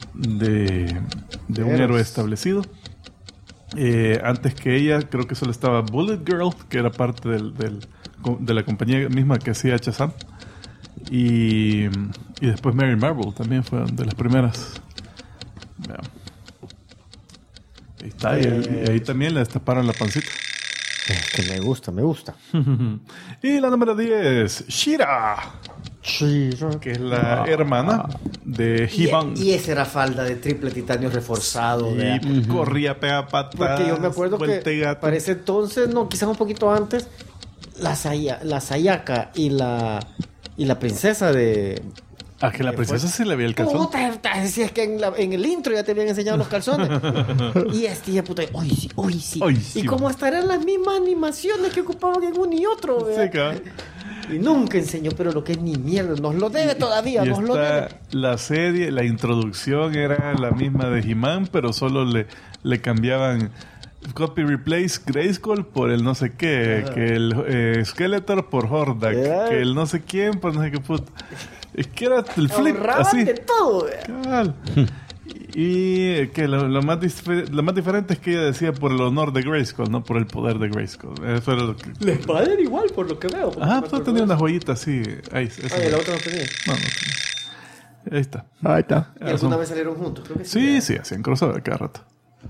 un héroe establecido. Antes que ella, creo que solo estaba Bullet Girl, que era parte de la compañía misma que hacía Shazam. Y después Mary Marvel también fue de las primeras. Veamos. Ahí está, y ahí también le destaparon la pancita. Es que me gusta, me gusta. Y la número 10, She-Ra, que es la hermana de He-Man. Y esa era falda de triple titanio reforzado. ¿verdad? Y corría, pega patas. Porque yo me acuerdo vuelta y que gato. para ese entonces, no, quizás un poquito antes, la Sayaka y la princesa de... Ah, que la princesa se le veía el calzón. Puta, si es que en el intro ya te habían enseñado los calzones. Y ya puta, hoy sí, hoy sí. Hoy sí, Y como hasta eran las mismas animaciones que ocupaban en uno y otro. ¿verdad? Sí, cabrón. Y nunca enseñó, pero lo que es ni mierda, nos lo debe todavía, Y nos lo debe. esta, la serie, la introducción era la misma de He-Man, pero solo le cambiaban copy replace Grayskull por el no sé qué, que el Skeletor por Hordak, que el no sé quién por no sé qué puto. Es que era el flip Ahorraban así. de todo. ¿verdad? Cabal. Y que lo más diferente es que ella decía por el honor de Grayskull, no por el poder de Grayskull. Eso era lo que... La espada era igual, por lo que veo. Pues tenía una joyita así. Ahí, eso Ay, la otra no tenía. no tenía. Ahí está. Ahí está. ¿Y alguna vez salieron juntos? Creo que Sí, sí, hacían crossover cada rato.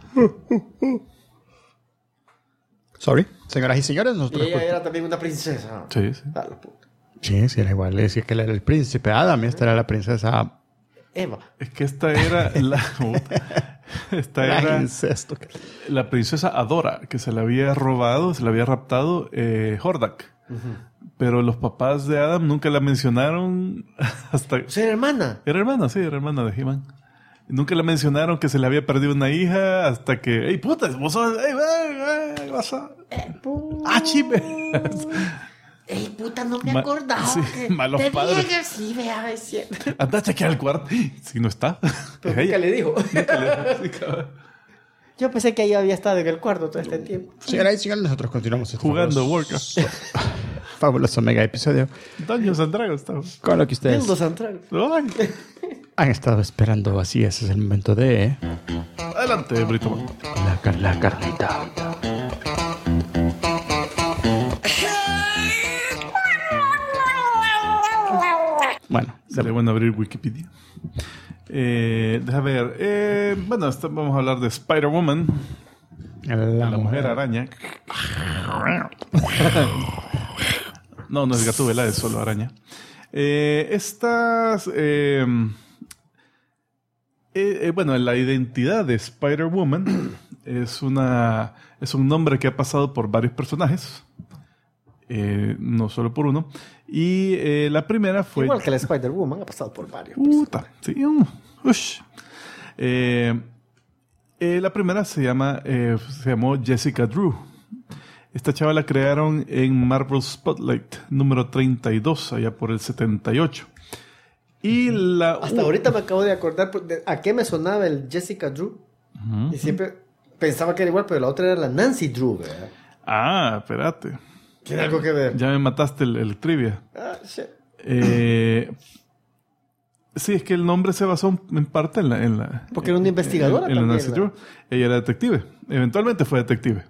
Sorry. Señoras y señores, Y nosotros... ella era también una princesa. Sí, sí. A la puta. Sí, sí, era igual. Le decía que él era el príncipe Adam y esta era la princesa... Eva. Es que esta era esta era incesto. la princesa Adora, que se la había robado, se la había raptado Hordak. Pero los papás de Adam nunca la mencionaron hasta... O sea, era hermana. Era hermana, sí, era hermana de He-Man. Nunca le mencionaron que se le había perdido una hija hasta que... ¡Ey, puta! ¡Vos sos! ¡Ey, vas a... ¡Ah, chipe! Ey, puta, no me Ma- acordaba. sí, que malos te padres. dije, sí, vea, es cierto. Anda a chequear el cuarto. Si no está. Pero Es nunca ella. le dijo. Nunca le- sí, cabrón. Yo pensé que ahí había estado en el cuarto todo este tiempo. Señoras y señores, nosotros continuamos Jugando Warcraft. fabuloso mega episodio Dungeons and Dragons, estamos. con lo que ustedes Dildo central. Ay. han estado esperando. Así es el momento de Adelante, Brito. la carnita. Bueno, Sería bueno abrir Wikipedia. Deja ver. Bueno, vamos a hablar de Spider-Woman, la mujer araña. No es Gatúbela, es solo araña. Bueno, la identidad de Spider-Woman es un nombre que ha pasado por varios personajes. No solo por uno. Y la primera fue... Igual que la Spider-Woman, ha pasado por varios. Puta, sí. Ush. La primera se llamó Jessica Drew. Esta chava la crearon en Marvel Spotlight número 32, allá por el 78. Y hasta ahorita me acabo de acordar a qué me sonaba el Jessica Drew. Uh-huh. Y siempre pensaba que era igual, pero la otra era la Nancy Drew, ¿verdad? Ah, espérate. ¿Tiene algo que ver? Ya me mataste el trivia. Ah, shit. Sí, es que el nombre se basó en parte en la Porque era una investigadora en la también, Nancy ¿no? Drew. Ella era detective. Eventualmente fue detective.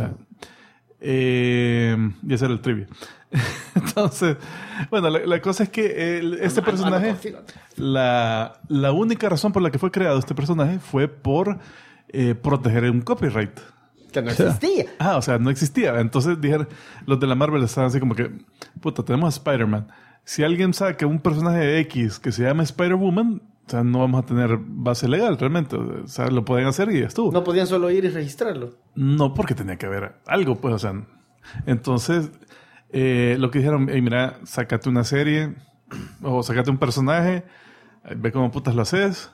Y ese era el trivia. Entonces, bueno, la cosa es que este personaje, la única razón por la que fue creado este personaje fue por proteger un copyright. Que no existía. O sea, no existía. Entonces dijeron, los de la Marvel estaban así como que, puta, tenemos a Spider-Man. Si alguien saca un personaje X que se llama Spider-Woman, o sea, no vamos a tener base legal realmente. O sea, lo pueden hacer y ya estuvo. No podían solo ir y registrarlo. No, porque tenía que haber algo, pues, o sea. Entonces, lo que dijeron, hey, mira, sácate una serie o sácate un personaje, ve cómo putas lo haces.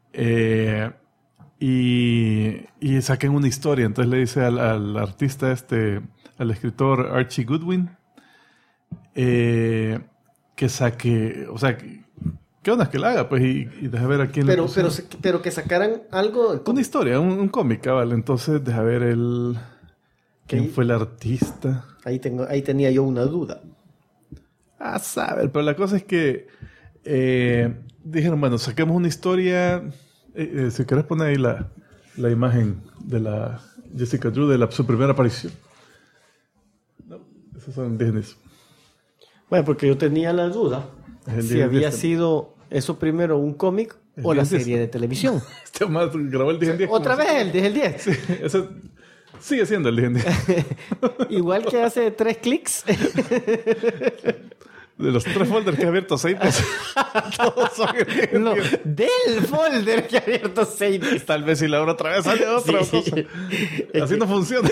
Y saquen una historia. Entonces le dice al artista al escritor Archie Goodwin, que saque, o sea, ¿qué onda? Que la haga, pues, y deja ver a quién le pusieron. Pero que sacaran algo. Una historia, un cómic, cabal. Entonces, deja ver quién fue el artista. Ahí tenía yo una duda. Saber, pero la cosa es que dijeron, bueno, saquemos una historia. Si querés poner ahí la imagen de la Jessica Drew de su primera aparición. No, esos son indígenas. Bueno, porque yo tenía la duda si había sido eso primero un cómic o la serie de televisión. Este más grabó el 10 en 10. Otra vez el 10 el 10. Sí, eso sigue siendo el 10 en 10. Igual que hace 3 clics. De los 3 folders que he abierto 6 veces. Todos son el 10 en 10. No, del folder que ha abierto 6 veces. Tal vez si la abro otra vez sale otra cosa. Así no funciona.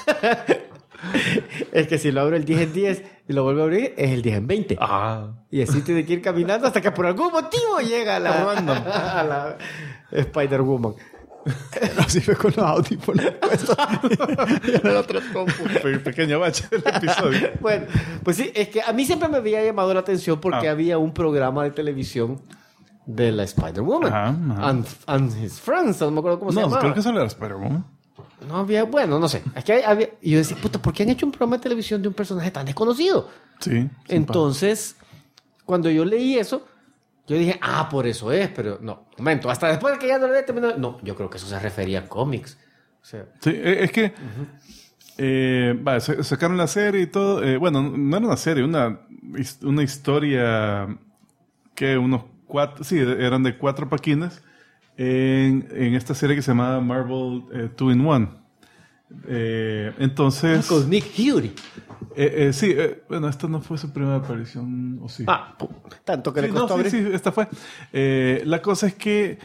Es que si lo abro el 10 en 10 y lo vuelvo a abrir, es el 10 en 20. Y así tiene que ir caminando hasta que por algún motivo llega a la Spider-Woman. Así fue con los audífonos. En el otro compu. Pequeño bache del episodio. Bueno, pues sí, es que a mí siempre me había llamado la atención porque había un programa de televisión de la Spider-Woman. And His Friends, no me acuerdo cómo se llamaba. No, creo que solo era Spider-Woman. No había, bueno, no sé. Es que había, y yo decía, puta, ¿por qué han hecho un programa de televisión de un personaje tan desconocido? Sí. Entonces, cuando yo leí eso, yo dije, por eso es, pero no, momento, hasta después de que ya no le terminó, no, yo creo que eso se refería a cómics. O sea, sí, es que sacaron la serie y todo. Bueno, no era una serie, una historia que eran de 4 páginas en esta serie que se llamaba Marvel 2-in-1. Entonces... con Nick Fury. Sí, bueno, esta no fue su primera aparición, ¿o sí? Tanto que le costó abrir. Sí, esta fue. La cosa es que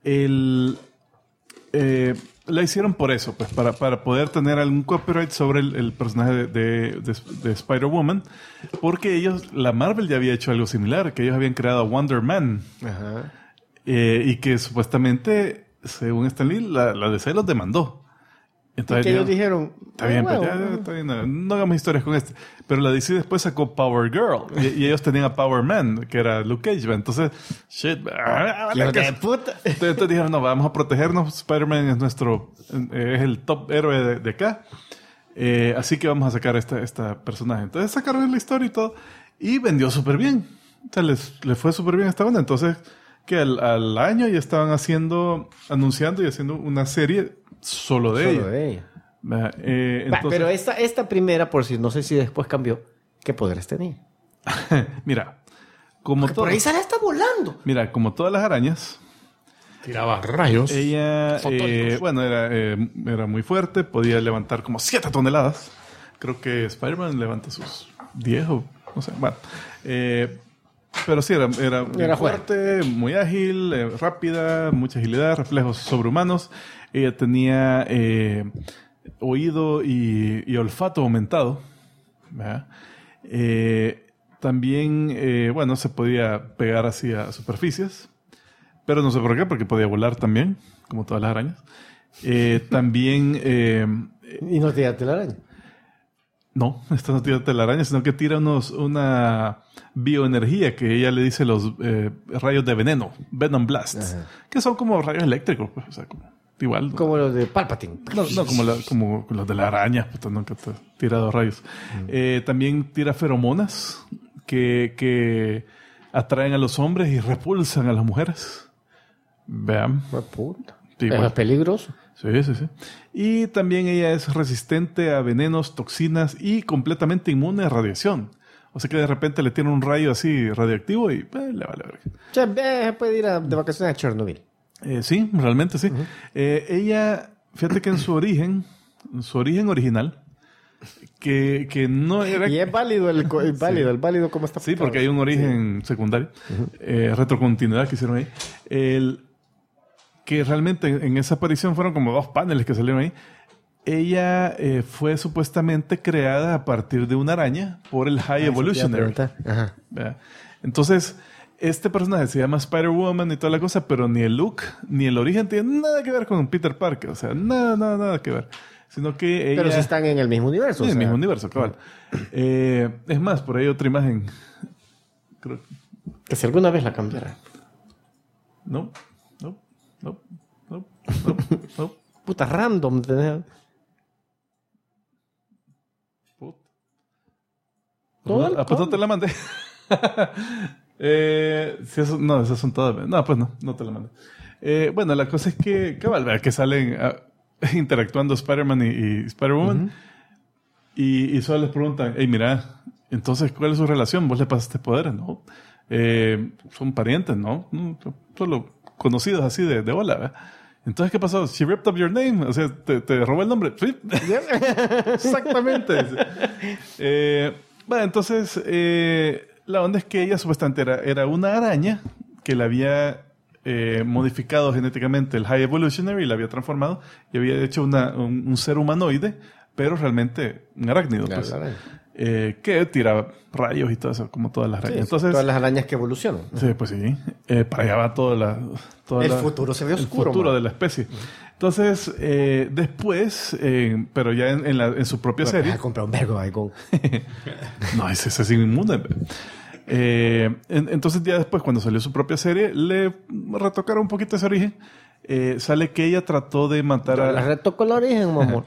la hicieron por eso, pues, para poder tener algún copyright sobre el personaje de Spider-Woman, porque la Marvel ya había hecho algo similar, que ellos habían creado a Wonder Man. Ajá. Y que supuestamente, según Stan Lee, la DC los demandó. Entonces que ellos dijeron, está bien, bueno, pues, ya, está bien, no hagamos historias con este. Pero la DC después sacó Power Girl y ellos tenían a Power Man, que era Luke Cage. Entonces, shit. hijo de puta. Entonces dijeron, no, vamos a protegernos. Spider-Man es el top héroe de acá. Así que vamos a sacar esta personaje. Entonces sacaron la historia y todo. Y vendió súper bien. O sea, les fue súper bien esta onda. Entonces, que al año ya estaban anunciando y haciendo una serie solo de ella. Entonces, pero esta primera, por si no sé si después cambió, ¿qué poderes tenía? mira, Por ahí sale hasta volando. Mira, como todas las arañas, Tiraba rayos. ella, fotónicos. era muy fuerte, podía levantar como 7 toneladas. Creo que Spider-Man levanta sus 10 o no sé. Bueno, pero sí, era muy fuerte, muy ágil, rápida, mucha agilidad, reflejos sobrehumanos. Ella tenía oído y olfato aumentado. ¿Verdad? También, se podía pegar así a superficies. Pero no sé por qué, porque podía volar también, como todas las arañas. También... ¿Y no tira telaraña? No, esta no tira telaraña, sino que tira una bioenergía que ella le dice los rayos de veneno, Venom Blasts, que son como rayos eléctricos, pues, o sea, igual. Como los de Palpatine. No, como los de la araña, pues, nunca te tira dos rayos. También tira feromonas que atraen a los hombres y repulsan a las mujeres. Vean. Puta. Sí, Eso es peligroso. Sí. Y también ella es resistente a venenos, toxinas y completamente inmune a radiación. O sea que de repente le tiene un rayo así radioactivo y le vale verga. O sea, puede ir de vacaciones a Chernobyl. Sí, realmente sí. Ella, fíjate que en su origen original, que no era... Y es válido el válido como está. Sí, porque hay un origen secundario. Retrocontinuidad que hicieron ahí. Que realmente en esa aparición fueron como 2 paneles que salieron ahí. Ella fue supuestamente creada a partir de una araña por el High Evolutionary. Ajá. Entonces, este personaje se llama Spider-Woman y toda la cosa, pero ni el look ni el origen tienen nada que ver con Peter Parker. O sea, nada que ver. Sino que ella... Pero si están en el mismo universo. Sí, en el mismo universo, cabal. Es más, por ahí otra imagen. Creo. Que si alguna vez la cambiara. No. Puta, random. Pues no te la mandé. Esas son todas. No, pues no te la mandé. Bueno, la cosa es que, cabal, vea que salen interactuando Spider-Man y Spider-Woman. Y solo les preguntan, hey, mira, entonces, ¿cuál es su relación? ¿Vos le pasaste poderes? No. Son parientes, ¿no? Solo conocidos así de hola, ¿verdad? Entonces, ¿qué pasó? She ripped up your name. O sea, ¿te robó el nombre? Sí. Exactamente. Bueno, entonces, la onda es que ella supuestamente era una araña que la había modificado genéticamente el High Evolutionary y la había transformado y había hecho un ser humanoide, pero realmente un arácnido. Pues, que tira rayos y todo eso, como todas las arañas. Sí, entonces, todas las arañas que evolucionan. Sí, pues sí. Para allá va el futuro se ve oscuro. El futuro man. de la especie. Entonces, después, pero ya en su propia serie... Deja comprar un vergo ahí con... No, ese es inmune. Entonces, ya después, cuando salió su propia serie, le retocaron un poquito ese origen. Sale que ella trató de matar La retocó el origen, mamón.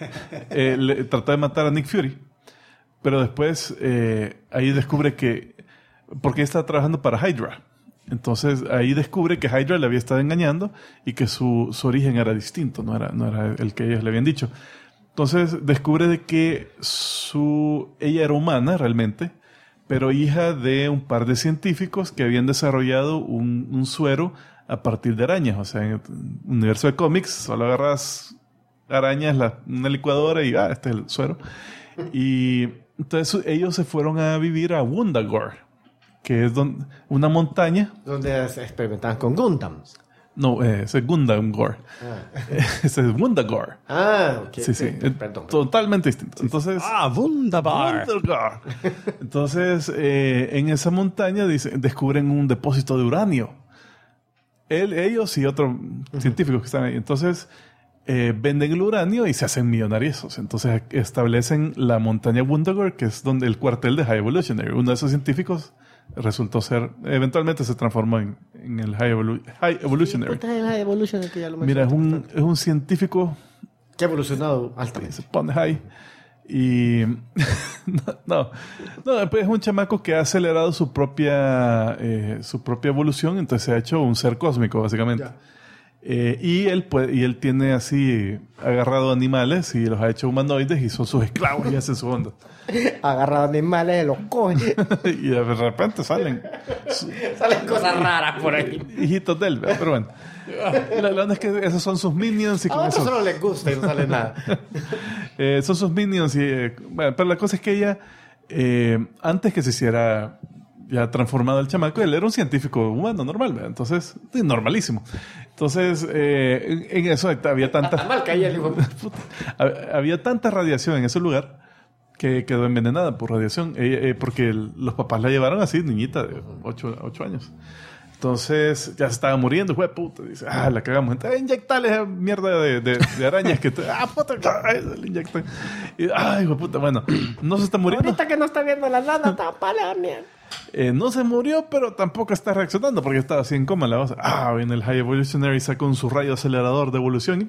trató de matar a Nick Fury. Pero después ahí descubre que... Porque está trabajando para Hydra. Entonces ahí descubre que Hydra le había estado engañando y que su origen era distinto, no era el que ellos le habían dicho. Entonces descubre de que ella era humana realmente, pero hija de un par de científicos que habían desarrollado un suero a partir de arañas. O sea, en el universo de cómics solo agarras arañas, una licuadora y este es el suero. Y entonces ellos se fueron a vivir a Wundagore, que es una montaña. Donde se experimentaban con Gundams. No, ese es Gundamgore. Ese es Wundagore. Ok. Sí. Perdón. Totalmente distinto. Entonces, Wunderbar. Wundagore. Entonces, en esa montaña descubren un depósito de uranio. Ellos y otros científicos que están ahí. Entonces, venden el uranio y se hacen millonarios. Entonces establecen la montaña Wundagore, que es donde el cuartel de High Evolutionary. Uno de esos científicos resultó ser, eventualmente se transformó en el High Evolutionary. ¿Qué es el High Evolutionary que ya lo Mira, mencionaste? es un científico Que ha evolucionado que altamente. se pone high y no, pues es un chamaco que ha acelerado su propia evolución, entonces se ha hecho un ser cósmico básicamente. Ya. Y él tiene así agarrado animales y los ha hecho humanoides y son sus esclavos y hacen su onda. Agarra animales, los coge. Y de repente salen Salen cosas raras por ahí. hijitos de él, ¿verdad? Pero bueno. La onda es que esos son sus minions y A con otros eso solo les gusta y no sale nada. son sus minions y bueno, pero la cosa es que ella antes que se hiciera ya transformado el chamaco, él era un científico humano normal, ¿verdad? Entonces, sí, normalísimo. Entonces, en eso había tanta Mal caía el hijo. había tanta radiación en ese lugar que quedó envenenada por radiación, porque los papás la llevaron así, niñita de 8 años. Entonces ya se estaba muriendo, güey, puta. Dice, la cagamos. Entonces, inyectale esa mierda de arañas que puta, le inyectan. Y, güey, puta, bueno, no se está muriendo. Ahorita que no está viendo la nada, tapale la mierda. No se murió, pero tampoco está reaccionando porque estaba así en coma la cosa. Viene el High Evolutionary, saca un su rayo acelerador de evolución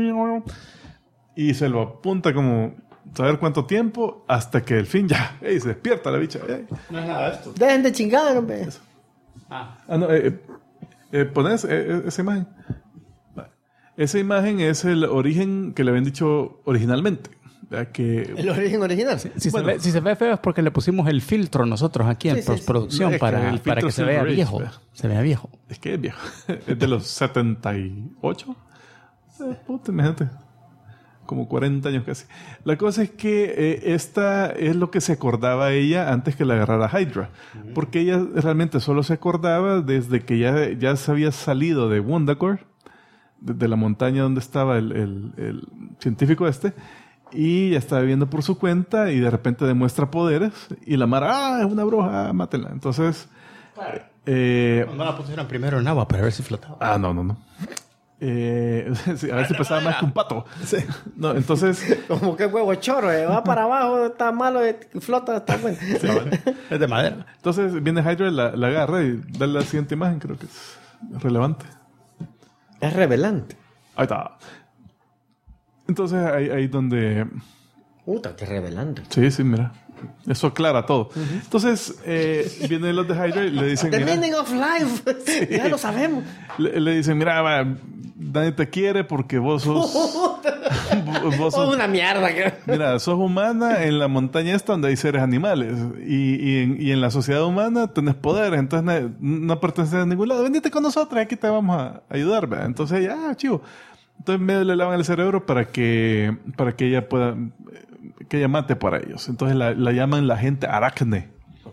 y se lo apunta como saber cuánto tiempo hasta que al fin ya, se despierta la bicha. No es nada de esto. Dejen de chingar, hombre. No, pones esa imagen. Esa imagen es el origen que le habían dicho originalmente. Que El origen original. Si se ve feo es porque le pusimos el filtro nosotros aquí en Sí. postproducción Es que para el filtro que se Silver vea Age, viejo. ¿verdad? Se vea viejo. es que es viejo. Es de los 78. Puta, imagínate. Como 40 años casi. La cosa es que esta es lo que se acordaba ella antes que la agarrara Hydra. Porque ella realmente solo se acordaba desde que ya se había salido de Wundagore, de la montaña donde estaba el científico este, y ya estaba viviendo por su cuenta y de repente demuestra poderes y la Mara, es una bruja, mátenla. Entonces... No la pusieron primero en agua para ver si flotaba. No. Sí, a ver si pesaba más que un pato. No, entonces... Como que huevo choro, va para abajo, está malo, flota, está bueno. Es de madera. Entonces viene Hydra, la agarra y da la siguiente imagen, creo que es relevante. Es revelante. Ahí está. Entonces ahí donde... Puta, qué revelante. Sí, mira. Eso aclara todo. Entonces vienen los de Hydra y le dicen... The mira, meaning of life. Ya lo sabemos. le dicen, mira, nadie te quiere porque vos sos... vos sos una mierda. mira, sos humana en la montaña esta donde hay seres animales y en la sociedad humana tenés poderes, entonces no perteneces a ningún lado. Venite con nosotros, aquí te vamos a ayudar, ¿verdad? Entonces ella, chivo. Entonces medio le lavan el cerebro para que ella pueda... que ella mate para ellos. Entonces la llaman la agente Arachne.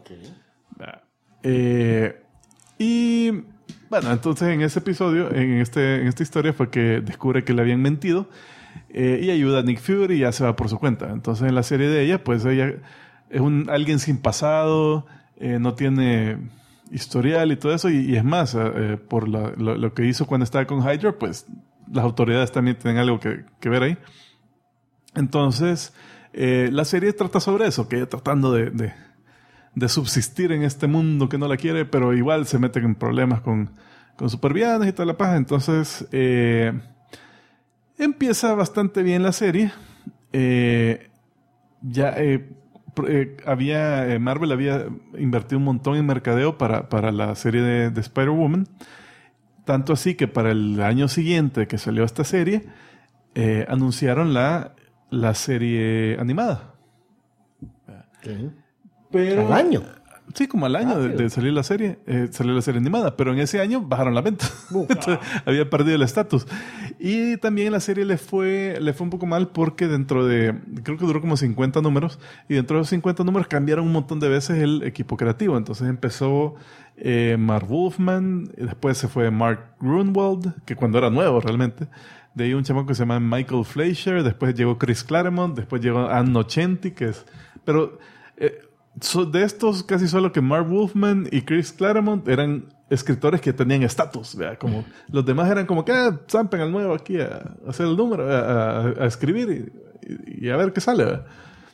Y bueno, entonces en ese episodio, en esta historia fue que descubre que le habían mentido y ayuda a Nick Fury y ya se va por su cuenta. Entonces en la serie de ella, pues ella es alguien sin pasado, no tiene historial y todo eso, y es más, por lo que hizo cuando estaba con Hydra, pues las autoridades también tienen algo que ver ahí. Entonces la serie trata sobre eso, que ella tratando de subsistir en este mundo que no la quiere, pero igual se meten en problemas con supervillanos y toda la paja. Entonces empieza bastante bien la serie. Marvel había invertido un montón en mercadeo para la serie de Spider-Woman, tanto así que para el año siguiente que salió esta serie anunciaron la serie animada. Pero, ¿Al año? Sí, como al año de salir la serie. Salió la serie animada, pero en ese año bajaron la venta. Entonces, había perdido el estatus. Y también la serie le fue un poco mal porque creo que duró como 50 números, y dentro de los 50 números cambiaron un montón de veces el equipo creativo. Entonces empezó Marv Wolfman, y después se fue Mark Grunwald, que cuando era nuevo realmente. De ahí un chamaco que se llama Michael Fleischer, después llegó Chris Claremont, después llegó Ann Nocenti, pero de estos casi solo que Marv Wolfman y Chris Claremont eran escritores que tenían estatus, ¿verdad? Como los demás eran como que zampen al nuevo aquí a hacer el número, a escribir y a ver qué sale, ¿verdad?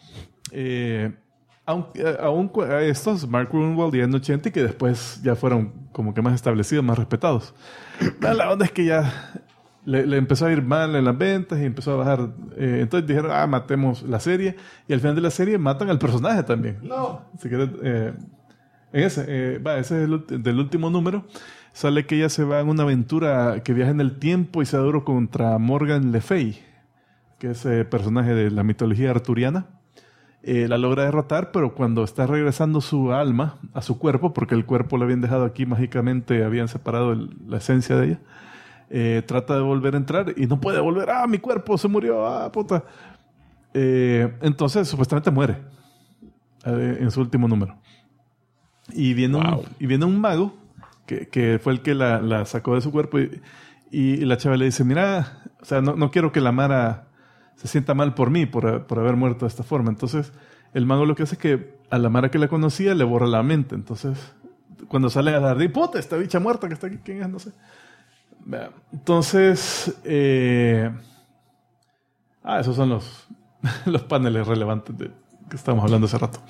Aún estos, Mark Gruenwald y Ed Nocenti, que después ya fueron como que más establecidos, más respetados. La onda es que ya le empezó a ir mal en las ventas y empezó a bajar. Entonces dijeron, matemos la serie. Y al final de la serie matan al personaje también. No. Si quieres, ese es del último número. Sale que ella se va en una aventura que viaja en el tiempo y se da duro contra Morgan Le Fay, que es personaje de la mitología arturiana. La logra derrotar, pero cuando está regresando su alma a su cuerpo, porque el cuerpo lo habían dejado aquí mágicamente, habían separado la esencia de ella, trata de volver a entrar y no puede volver. Mi cuerpo se murió, puta. Entonces supuestamente muere en su último número. Y viene un mago que fue el que la sacó de su cuerpo y la chava le dice, mira, o sea, no quiero que la Mara se sienta mal por mí, por haber muerto de esta forma. Entonces, el mago lo que hace es que a la Mara que la conocía le borra la mente. Entonces, cuando sale a dar, puta, esta bicha muerta que está aquí, ¿quién es? No sé. Entonces, esos son los paneles relevantes que estábamos hablando hace rato.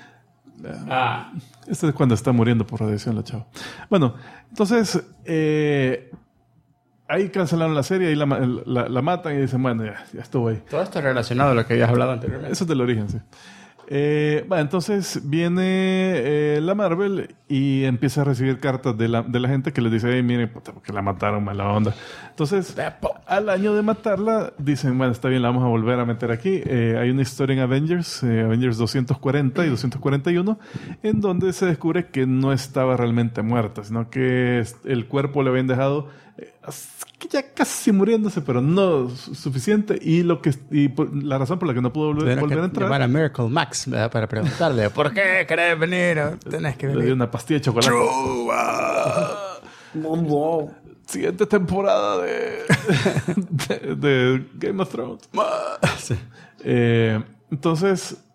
Este es cuando está muriendo por radiación la chava. Bueno, entonces, ahí cancelaron la serie, ahí la matan y dicen, bueno, ya estuvo ahí. Todo esto es relacionado a lo que habías hablado anteriormente. Eso es del origen, sí. Entonces viene la Marvel y empieza a recibir cartas de la gente que les dice, hey, miren, puta, porque la mataron, mala onda. Entonces, al año de matarla, dicen, bueno, está bien, la vamos a volver a meter aquí. Hay una historia en Avengers 240 y 241, en donde se descubre que no estaba realmente muerta, sino que el cuerpo le habían dejado ya casi muriéndose, pero no suficiente. Y la razón por la que no pudo volver a entrar. Llamar a Miracle Max, ¿verdad? Para preguntarle, ¿por qué querés venir? Tenés que venir. Le dio una pastilla de chocolate. Siguiente temporada de Game of Thrones. Sí. Entonces,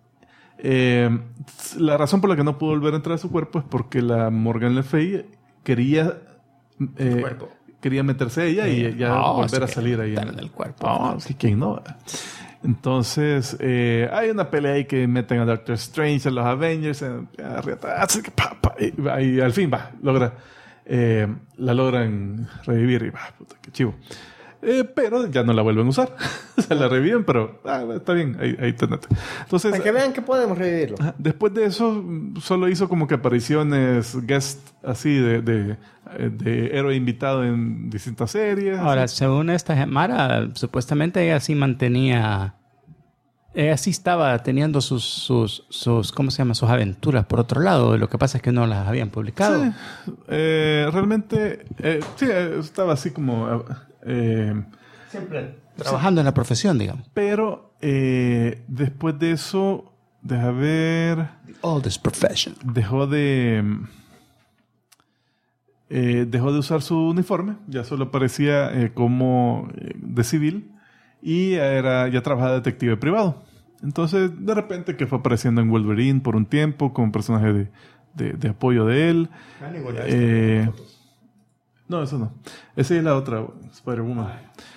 la razón por la que no pudo volver a entrar a su cuerpo es porque la Morgan Le Fay quería meterse a ella y ya volver a salir ahí en el cuerpo. ¿Quién no? Entonces, hay una pelea ahí que meten a Doctor Strange, a los Avengers, y al fin la logran revivir y puta, qué chivo. Pero ya no la vuelven a usar. Se la reviven, pero está bien, ahí tenete. Entonces, para que vean que podemos revivirlo. Después de eso, solo hizo como que apariciones guest así de héroe invitado en distintas series. Ahora, así. según esta Mara, supuestamente ella sí mantenía... Ella sí estaba teniendo sus ¿cómo se llama? Sus aventuras por otro lado. Lo que pasa es que no las habían publicado. Sí. Realmente, sí, estaba así como... siempre trabajando en la profesión, digamos. Pero después de eso, deja ver... The oldest profession. Dejó de usar su uniforme. Ya solo aparecía como de civil. Y ya trabajaba de detective privado. Entonces, de repente que fue apareciendo en Wolverine por un tiempo como personaje de apoyo de él. No, eso no. Esa es la otra, Spider-Woman.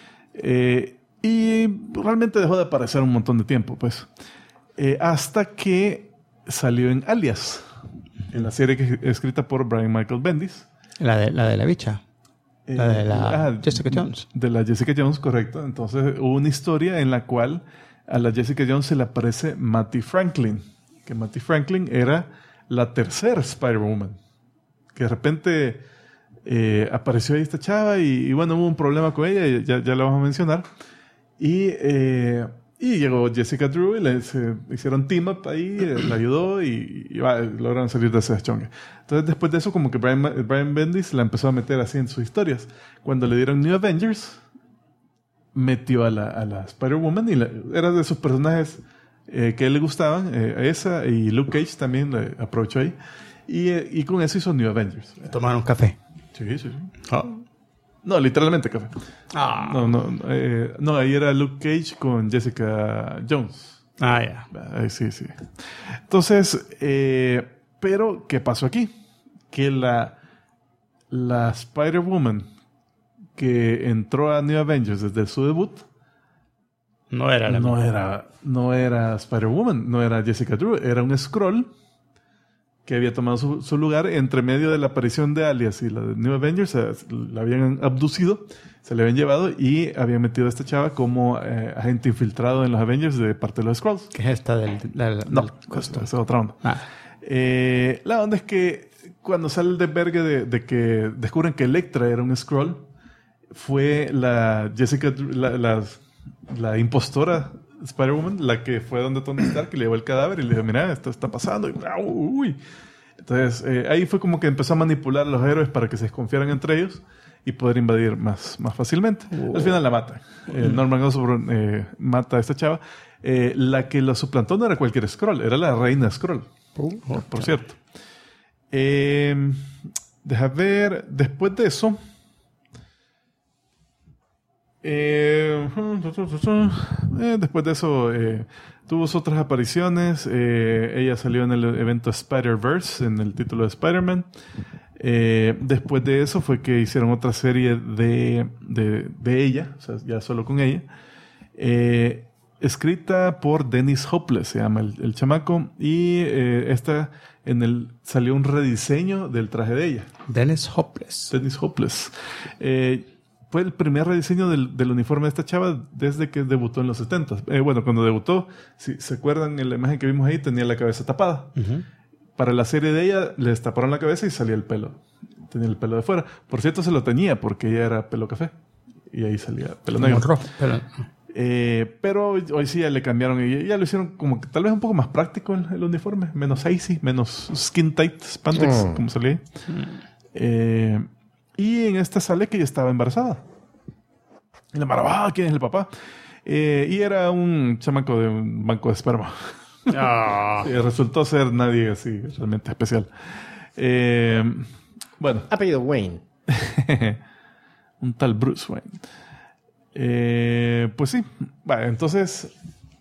Y realmente dejó de aparecer un montón de tiempo, pues. Hasta que salió en Alias, en la serie que es escrita por Brian Michael Bendis. La de la bicha. La de la Jessica Jones. De la Jessica Jones, correcto. Entonces hubo una historia en la cual a la Jessica Jones se le aparece Mattie Franklin. Que Mattie Franklin era la tercera Spider-Woman. Que de repente apareció ahí esta chava y bueno, hubo un problema con ella, ya la vamos a mencionar. Y llegó Jessica Drew y se hicieron team up ahí, la ayudó y lograron salir de ese deschongue. Entonces después de eso como que Brian Bendis la empezó a meter así en sus historias. Cuando le dieron New Avengers, metió a la Spider-Woman y era de sus personajes que a él le gustaban, esa y Luke Cage también le aprovechó ahí. Y con eso hizo New Avengers. Tomaron café. Sí. No, literalmente café. No, ahí era Luke Cage con Jessica Jones. Ya. Sí. Entonces, pero, ¿qué pasó aquí? Que la Spider-Woman que entró a New Avengers desde su debut No era la misma. no era Spider-Woman, no era Jessica Drew, era un Skrull que había tomado su lugar entre medio de la aparición de Alias y la de New Avengers. La habían abducido, se la habían llevado y habían metido a esta chava como agente infiltrado en los Avengers de parte de los Skrulls. ¿Qué es esta del No, costo? esa es otra onda. Ah. La onda es que cuando sale el desvergue de que descubren que Elektra era un Skrull, fue la Jessica, la impostora Spider-Woman, la que fue donde Tony Stark y le llevó el cadáver y le dijo, mira, esto está pasando. Y, uy. Entonces, ahí fue como que empezó a manipular a los héroes para que se desconfiaran entre ellos y poder invadir más fácilmente. Al final la mata. Norman Osborn mata a esta chava. La que la suplantó no era cualquier Skrull, era la reina Skrull. Por cierto. Deja ver, después de eso... después de eso tuvo otras apariciones. Ella salió en el evento Spider-Verse, en el título de Spider-Man. Después de eso fue que hicieron otra serie de ella, o sea, ya solo con ella, escrita por Dennis Hopeless, se llama el chamaco, y salió un rediseño del traje de ella. Dennis Hopeless. Fue el primer rediseño del uniforme de esta chava desde que debutó en los 70. Bueno, cuando debutó, si se acuerdan, en la imagen que vimos ahí, tenía la cabeza tapada. Uh-huh. Para la serie de ella, le destaparon la cabeza y salía el pelo. Tenía el pelo de fuera. Por cierto, se lo tenía porque ella era pelo café. Y ahí salía pelo negro. Rojo, pero hoy sí ya le cambiaron y ya lo hicieron como que tal vez un poco más práctico el uniforme. Menos icy, menos skin tight spandex, como salía ahí. Y en esta sale que ella estaba embarazada. Y la maravilla, ¿quién es el papá? Y era un chamaco de un banco de esperma. Resultó ser nadie así realmente especial. Bueno. Apellido Wayne. Un tal Bruce Wayne. Pues sí. Vale, entonces...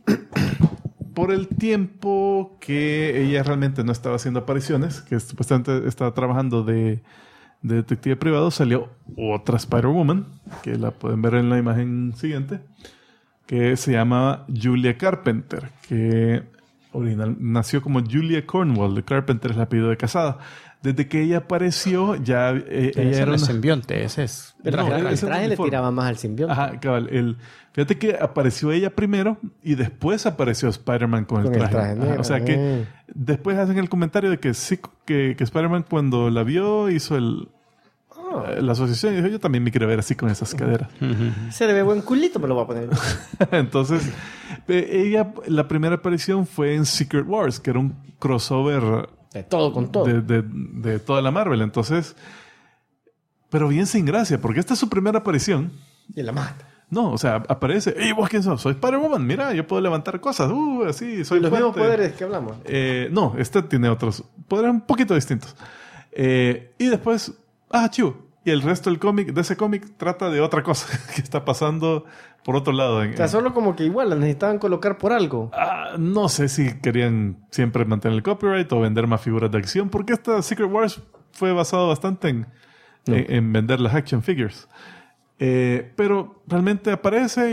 por el tiempo que ella realmente no estaba haciendo apariciones, que supuestamente estaba trabajando de detective privado, salió otra Spider-Woman, que la pueden ver en la imagen siguiente, que se llama Julia Carpenter, que nació como Julia Cornwall. De Carpenter es el apellido de casada. Desde que ella apareció, ya ella era una simbionte, ese es. Pero no, el traje le tiraba más al simbionte. Ajá, cabal. Fíjate que apareció ella primero y después apareció Spider-Man con el traje. O sea que después hacen el comentario de que sí, que Spider-Man cuando la vio hizo la asociación y dijo, yo también me quiero ver así con esas caderas. Se le ve buen culito, me lo voy a poner. Entonces, ella, la primera aparición fue en Secret Wars, que era un crossover de todo con todo. De toda la Marvel. Entonces, pero bien sin gracia, porque esta es su primera aparición. Y la mata. No, o sea, aparece. ¡Ey, vos quién sos! Soy Spider-Woman. Mira, yo puedo levantar cosas. Así, soy ¿Y los fuerte. mismos poderes que hablamos? No, este tiene otros poderes un poquito distintos. Y después, chivo. Y el resto del cómic, de ese cómic, trata de otra cosa que está pasando por otro lado. O sea, solo como que igual la necesitaban colocar por algo. No sé si querían siempre mantener el copyright o vender más figuras de acción, porque esta Secret Wars fue basado bastante en vender las action figures. Pero realmente aparece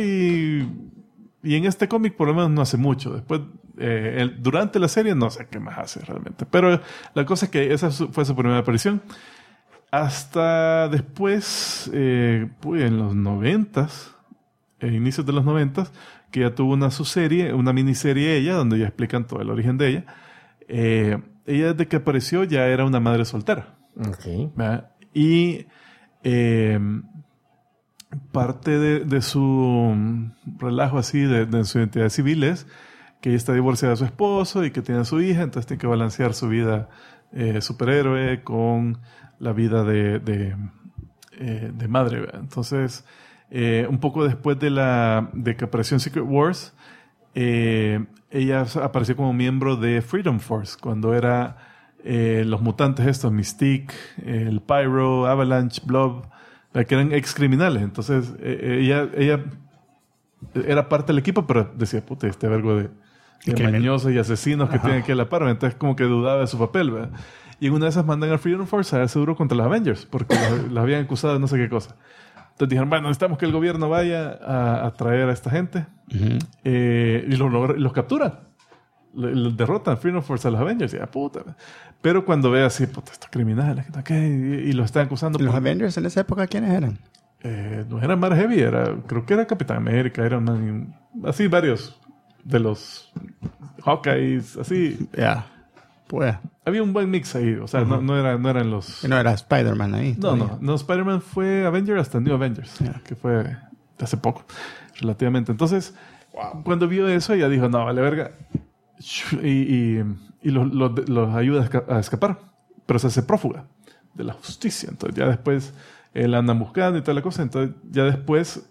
y en este cómic por lo menos no hace mucho. Después, durante la serie no sé qué más hace realmente. Pero la cosa es que esa fue su primera aparición. Hasta después, en los 90s, inicios de los 90s, que ya tuvo una miniserie ella, donde ya explican todo el origen de ella. Ella desde que apareció ya era una madre soltera. Okay. Y parte de su relajo así, de su identidad civil es que ella está divorciada de su esposo y que tiene a su hija, entonces tiene que balancear su vida superhéroe con la vida de madre, ¿verdad? Entonces, un poco después de que apareció en Secret Wars, ella apareció como miembro de Freedom Force, cuando era los mutantes estos, Mystique, el Pyro, Avalanche, Blob, que eran ex criminales. Entonces, ella era parte del equipo, pero decía, puta, este vergo de mañosos y asesinos que tienen aquí a la par. Entonces, como que dudaba de su papel, ¿verdad? Y en una de esas mandan a Freedom Force a darse duro contra los Avengers, porque los habían acusado de no sé qué cosa. Entonces dijeron, bueno, necesitamos que el gobierno vaya a traer a esta gente. Y los capturan. Los derrotan Freedom Force a los Avengers. Y puta. Pero cuando ve así, puta, estos criminales, y los están acusando. ¿Los Avengers en esa época quiénes eran? No era Mar Heavy, creo que era Capitán América, eran así varios de los Hawkeyes, así. Ya. Pues. Había un buen mix ahí, o sea, no eran los... Y no era Spider-Man ahí. No, Spider-Man fue Avenger hasta New Avengers, que fue hace poco, relativamente. Entonces, cuando vio eso, ella dijo, no, vale verga. Y los ayuda a escapar, pero se hace prófuga de la justicia. Entonces ya después la andan buscando y toda la cosa. Entonces ya después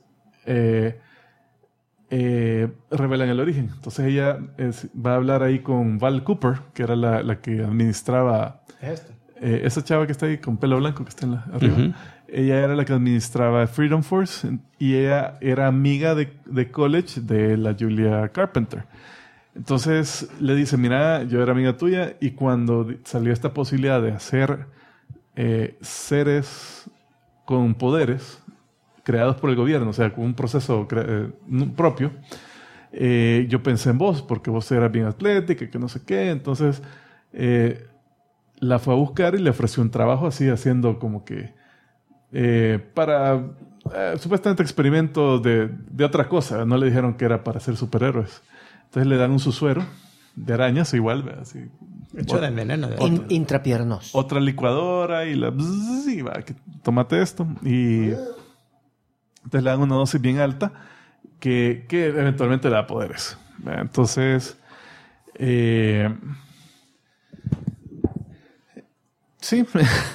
revelan el origen. Entonces ella va a hablar ahí con Val Cooper, que era la que administraba... esa chava que está ahí con pelo blanco que está arriba. Ella era la que administraba Freedom Force y ella era amiga de college de la Julia Carpenter. Entonces le dice, mira, yo era amiga tuya y cuando salió esta posibilidad de hacer seres con poderes creados por el gobierno, o sea, con un proceso propio, yo pensé en vos porque vos eras bien atlética, que no sé qué. Entonces la fue a buscar y le ofreció un trabajo así, haciendo como que para supuestamente experimentos de otra cosa. No le dijeron que era para ser superhéroes. Entonces le dan un suero de arañas igual, así. Hecho de veneno. Intrapiernos. Otra licuadora y tómate esto. Y entonces le dan una dosis bien alta que eventualmente le da poderes. Entonces, sí.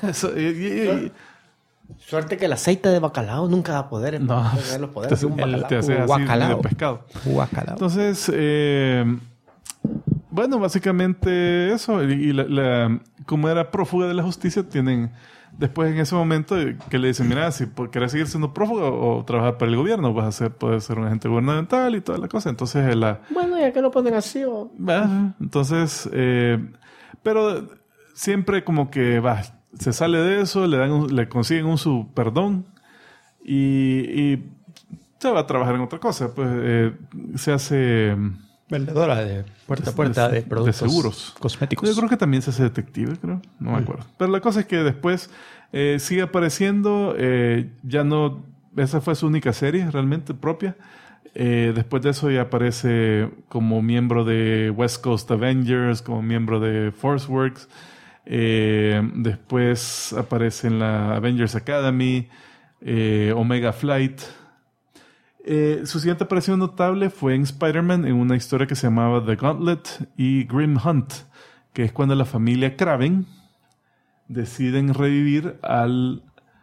Suerte que el aceite de bacalao nunca da poderes. No, los poderes de un bacalao. te hace así de pescado. Guacalao. Entonces, bueno, básicamente eso. Y como era prófuga de la justicia, tienen después en ese momento que le dicen, mira, si querés seguir siendo prófuga o trabajar para el gobierno, puedes ser un agente gubernamental y toda la cosa. Entonces, bueno, ya que lo ponen así o... Entonces, pero siempre como que se sale de eso, le consiguen un su perdón y se va a trabajar en otra cosa. Pues se hace... Vendedora de puerta a puerta de productos de seguros cosméticos. Yo creo que también se hace detective, creo. No me acuerdo. Pero la cosa es que después sigue apareciendo. Ya no... Esa fue su única serie realmente propia. Después de eso ya aparece como miembro de West Coast Avengers, como miembro de ForceWorks. Después aparece en la Avengers Academy, Omega Flight. Su siguiente aparición notable fue en Spider-Man en una historia que se llamaba The Gauntlet y Grim Hunt, que es cuando la familia Kraven deciden revivir al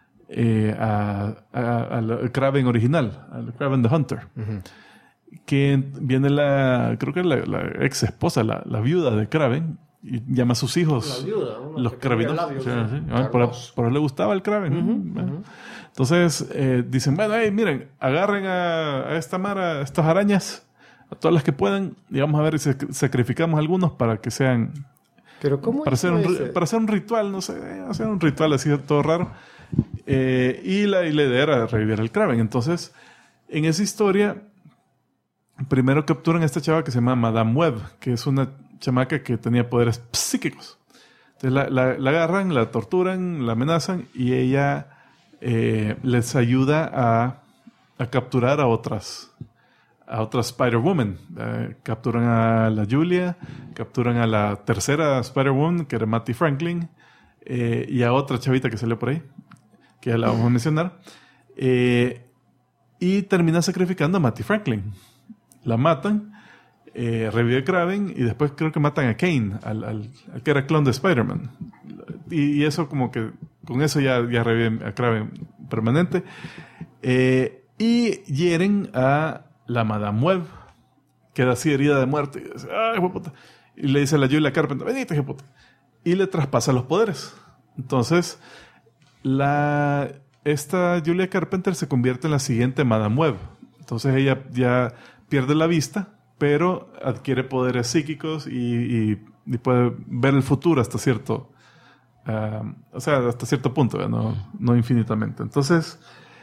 Kraven original, al Kraven the Hunter. Que viene creo que la ex esposa, la viuda de Kraven, y llama a sus hijos los Kraven. Por eso le gustaba el Kraven. Entonces dicen, bueno, miren, agarren a esta mara, a estas arañas, a todas las que puedan, y vamos a ver si sacrificamos algunos para que sean... ¿Pero cómo para hacer un ritual, no sé, hacer un ritual así todo raro. Y la idea era revivir el Kraven. Entonces, en esa historia, primero capturan a esta chava que se llama Madame Web, que es una chamaca que tenía poderes psíquicos. Entonces la agarran, la torturan, la amenazan y ella les ayuda a capturar a otras Spider-Woman. Capturan a la Julia, capturan a la tercera Spider-Woman, que era Mattie Franklin, y a otra chavita que salió por ahí, que ya la vamos a mencionar. Y termina sacrificando a Mattie Franklin. La matan, revive Kraven y después creo que matan a Kane, al que era clon de Spider-Man. Y eso como que con eso ya reviven a Kraven permanente. Y hieren a la Madame Web, queda así herida de muerte. Y dice, ¡ay, puta! Y le dice a la Julia Carpenter, venite, hijo puta. Y le traspasa los poderes. Entonces, esta Julia Carpenter se convierte en la siguiente Madame Web. Entonces ella ya pierde la vista, pero adquiere poderes psíquicos y puede ver el futuro hasta cierto O sea, hasta cierto punto, no infinitamente. Entonces,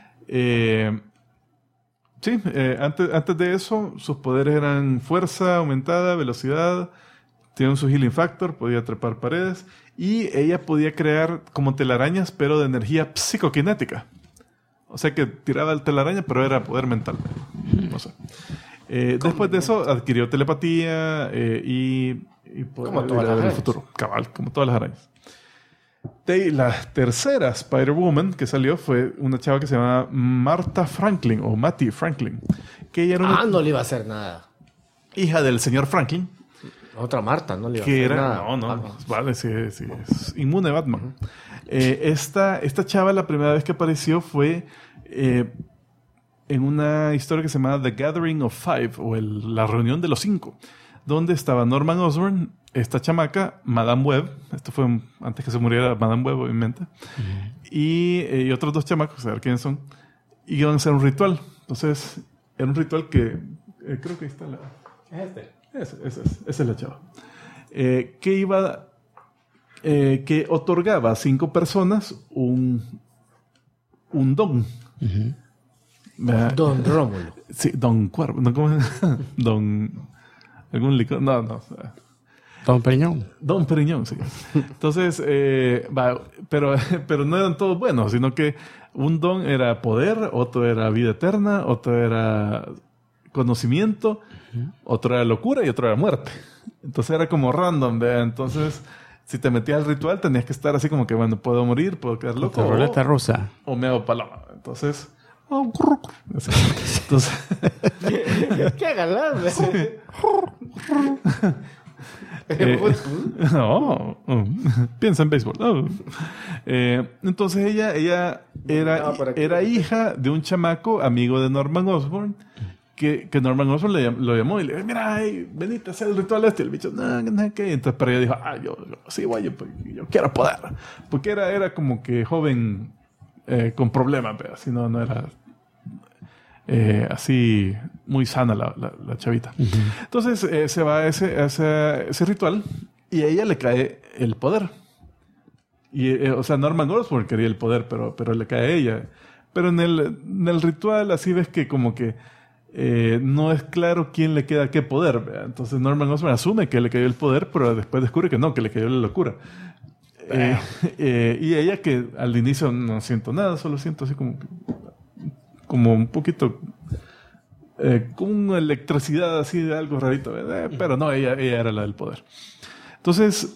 antes de eso, sus poderes eran fuerza aumentada, velocidad, tiene su healing factor, podía trepar paredes, y ella podía crear como telarañas, pero de energía psicoquinética. O sea que tiraba el telaraña, pero era poder mental. No sé. Después de eso, adquirió telepatía y poder como todas las del arañas. futuro. Cabal, como todas las arañas. La tercera Spider-Woman que salió fue una chava que se llamaba Martha Franklin, o Mattie Franklin, que ella era una No le iba a hacer nada. hija del señor Franklin, Otra Marta, no le iba a que hacer era... nada. No, vale, sí, es inmune a Batman. Esta chava, la primera vez que apareció fue en una historia que se llamaba The Gathering of Five, o la reunión de los 5, donde estaba Norman Osborn, esta chamaca, Madame Web, esto fue antes que se muriera Madame Web, obviamente, y otros 2 chamacos, a ver quiénes son, y iban a hacer un ritual. Entonces, era un ritual que creo que ahí está la... Esa es la chava. Que otorgaba a 5 personas un don. Don Rómulo. Sí, Don Cuervo. No, ¿cómo es? Don... ¿Algún licor? No. Don Periñón. Don Periñón, sí. Entonces, pero no eran todos buenos, sino que un don era poder, otro era vida eterna, otro era conocimiento, otro era locura y otro era muerte. Entonces era como random, ¿verdad? Entonces, si te metías al ritual, tenías que estar así como que, bueno, puedo morir, puedo quedar loco. La ruleta rusa. O me hago paloma. Entonces... Entonces... ¡Qué galán! Piensa en béisbol. Entonces ella era hija de un chamaco amigo de Norman Osborn, que Norman Osborn lo llamó y le dijo, mira, venite a hacer el ritual este. Y el bicho, no, ¿qué? Entonces, pero ella dijo, yo sí, güey, yo quiero poder. Porque era como que joven con problemas, pero si no era... así muy sana la chavita. Entonces se va a ese ritual y a ella le cae el poder. Y, o sea, Norman Osborn quería el poder, pero le cae a ella. Pero en el ritual así ves que como que no es claro quién le queda qué poder, ¿verdad? Entonces Norman Osborn asume que le cayó el poder, pero después descubre que no, que le cayó la locura. Y ella, que al inicio no siento nada, solo siento así como un poquito con una electricidad así de algo rarito, pero no, ella era la del poder. Entonces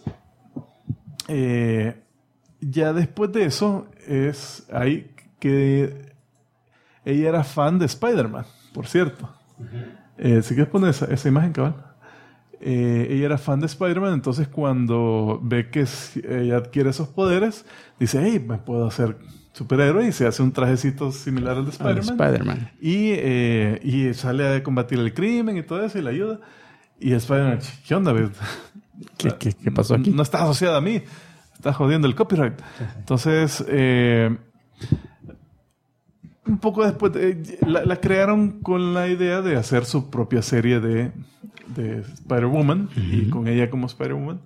ya después de eso es ahí que ella era fan de Spider-Man, por cierto. Si quieres poner esa imagen, cabal. Ella era fan de Spider-Man, entonces cuando ve que ella adquiere esos poderes, dice, hey, me puedo hacer superhéroe, y se hace un trajecito similar al de Spider-Man. Y sale a combatir el crimen y todo eso, y le ayuda. Y Spider-Man, ¿qué onda? ¿Qué pasó aquí? No está asociada a mí, está jodiendo el copyright. Entonces, un poco después, la crearon con la idea de hacer su propia serie de Spider-Woman, y con ella como Spider-Woman.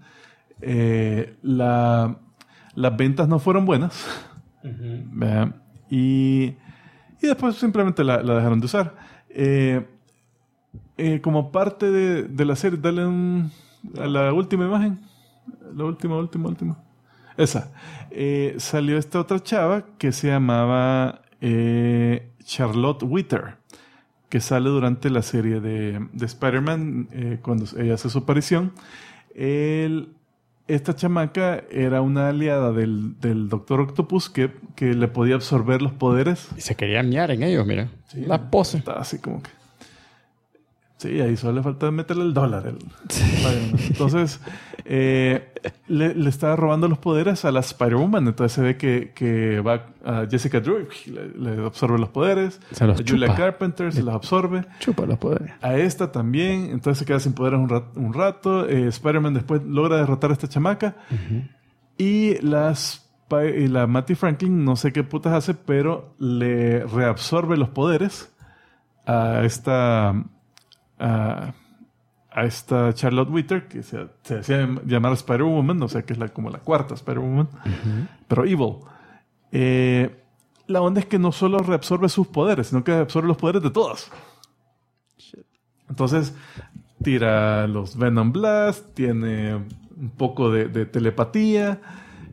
Las ventas no fueron buenas. Y después simplemente la dejaron de usar. Como parte de la serie, dale a la última imagen. La última. Esa. Salió esta otra chava que se llamaba Charlotte Witter, que sale durante la serie de Spider-Man, cuando ella hace su aparición. Esta chamaca era una aliada del Doctor Octopus que le podía absorber los poderes. Y se quería mear en ellos, mira. Sí, la pose. Estaba así como que... Sí, ahí solo le falta meterle el dólar. Entonces, le estaba robando los poderes a la Spider-Woman. Entonces se ve que va a Jessica Drew, le absorbe los poderes. Se los a Julia chupa. Carpenter se los absorbe. Chupa los poderes. A esta también. Entonces se queda sin poderes un rato. Spider-Man después logra derrotar a esta chamaca. Y la Mattie Franklin, no sé qué putas hace, pero le reabsorbe los poderes a esta... a a esta Charlotte Whittaker, que se hacía llamar Spider-Woman, o sea que es como la cuarta Spider-Woman, pero evil. La onda es que no solo reabsorbe sus poderes, sino que absorbe los poderes de todas. Entonces, tira los Venom Blast, tiene un poco de telepatía,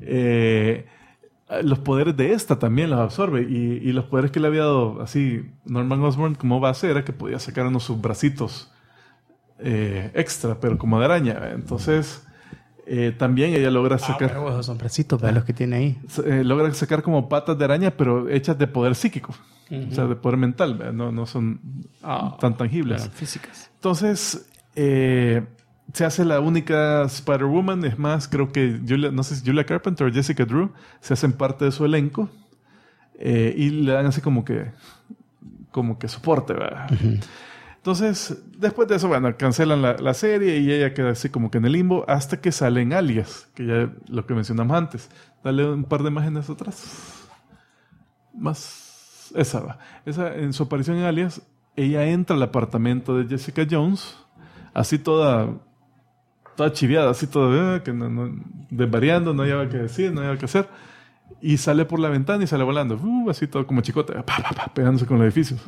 los poderes de esta también los absorbe, y los poderes que le había dado así Norman Osborn como base era que podía sacar unos sus bracitos extra, pero como de araña. Entonces, también ella logra sacar... Pero son bracitos, los que tiene ahí. Logra sacar como patas de araña, pero hechas de poder psíquico. O sea, de poder mental. No son tan tangibles. Claro, físicas. Entonces, se hace la única Spider-Woman. Es más, creo que no sé si Julia Carpenter o Jessica Drew se hacen parte de su elenco. Y le dan así como que soporte, ¿verdad? Entonces, después de eso, bueno, cancelan la serie y ella queda así como que en el limbo hasta que salen Alias, que ya lo que mencionamos antes. Dale un par de imágenes atrás. Más. Esa va. En su aparición en Alias, ella entra al apartamento de Jessica Jones, así toda chiviada, así toda, que desvariando, no había que decir, no había que hacer. Y sale por la ventana y sale volando. Así todo como chicote, pegándose con los edificios.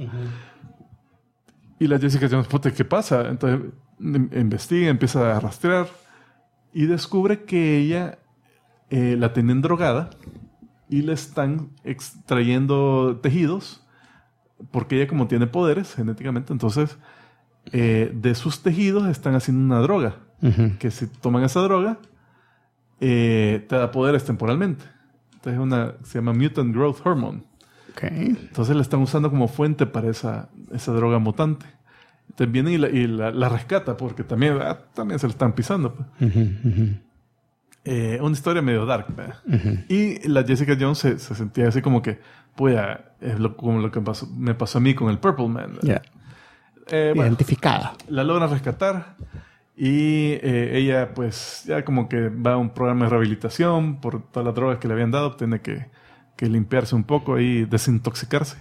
Y la Jessica Jones, puta, ¿qué pasa? Entonces investiga, empieza a rastrear y descubre que ella la tienen drogada y le están extrayendo tejidos porque ella como tiene poderes genéticamente, entonces de sus tejidos están haciendo una droga que si toman esa droga te da poderes temporalmente. Entonces se llama Mutant Growth Hormone. Okay. Entonces la están usando como fuente para esa droga mutante. Entonces viene y la rescata porque también se la están pisando. Pues. Una historia medio dark. Y la Jessica Jones se sentía así como que, pues, como lo que me pasó a mí con el Purple Man. Yeah. Identificada. La logran rescatar y ella pues ya como que va a un programa de rehabilitación por todas las drogas que le habían dado. Tiene que limpiarse un poco y desintoxicarse.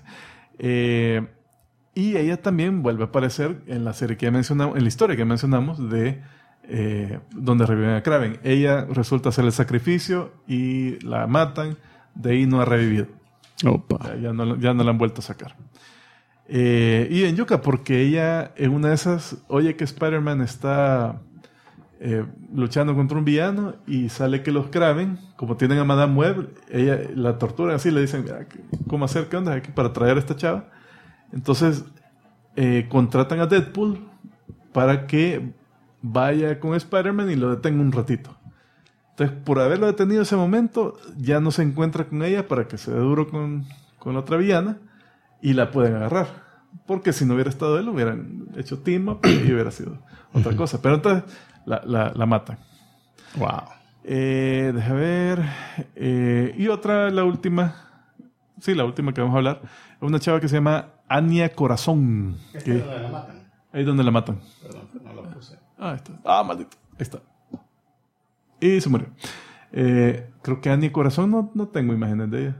Y ella también vuelve a aparecer en la serie que ya mencionamos, en la historia que mencionamos de donde reviven a Kraven. Ella resulta hacer el sacrificio y la matan. De ahí no ha revivido. Opa. Ya no la han vuelto a sacar. Y en Yucca, porque ella en una de esas oye que Spider-Man está luchando contra un villano y sale que los Kraven, como tienen a Madame Web, ella la torturan así, le dicen ¿cómo hacer? ¿Qué onda? Aquí para traer a esta chava. Entonces contratan a Deadpool para que vaya con Spider-Man y lo detenga un ratito. Entonces, por haberlo detenido ese momento, ya no se encuentra con ella para que se dé duro con la otra villana y la pueden agarrar. Porque si no hubiera estado él, hubieran hecho team up y hubiera sido otra cosa. Pero entonces la matan. Wow. Deja ver. Y otra, la última. Sí, la última que vamos a hablar. Es una chava que se llama Anya Corazón. ¿Es donde la matan? Ahí es donde la matan. Perdón, no lo puse. Ahí está. Maldito. Ahí está. Y se murió. Creo que Anya Corazón no tengo imágenes de ella.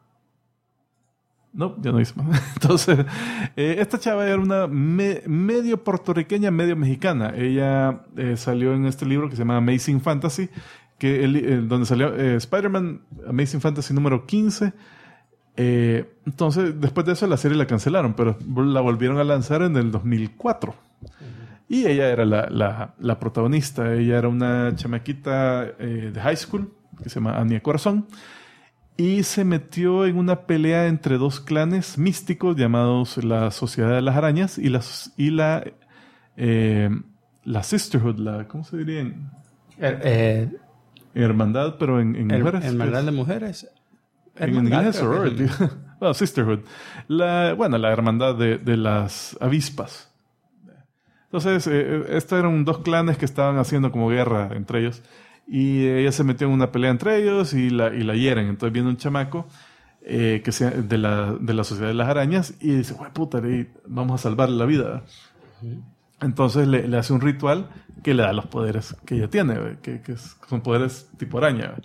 No, ya no hice más. Entonces, esta chava era una medio puertorriqueña, medio mexicana. Ella salió en este libro que se llama Amazing Fantasy, donde salió Spider-Man Amazing Fantasy número 15. Entonces, después de eso la serie la cancelaron, pero la volvieron a lanzar en el 2004. Y ella era la protagonista. Ella era una chamaquita de high school que se llama Anya Corazón. Y se metió en una pelea entre dos clanes místicos llamados la Sociedad de las Arañas y la Sisterhood, ¿cómo se diría? Hermandad, pero en mujeres. Hermandad de mujeres. En inglés, sorority. Well, Sisterhood. La hermandad de las avispas. Entonces, estos eran dos clanes que estaban haciendo como guerra entre ellos. Y ella se metió en una pelea entre ellos y la hieren. Entonces viene un chamaco que sea de la Sociedad de las Arañas y dice, puta, vamos a salvarle la vida. Entonces le hace un ritual que le da los poderes que ella tiene, que son poderes tipo araña.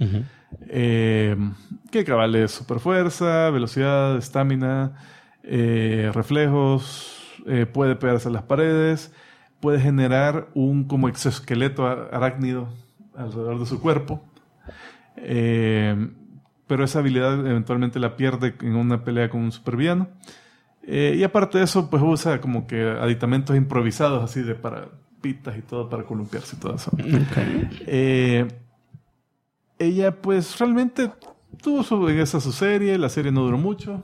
Que cabal es super fuerza, velocidad, estamina, reflejos, puede pegarse a las paredes, puede generar un como exoesqueleto arácnido alrededor de su cuerpo. Pero esa habilidad eventualmente la pierde en una pelea con un supervillano. Y aparte de eso, pues usa como que aditamentos improvisados así de para pitas y todo para columpiarse y todo eso. Okay. Ella pues realmente tuvo su serie. La serie no duró mucho.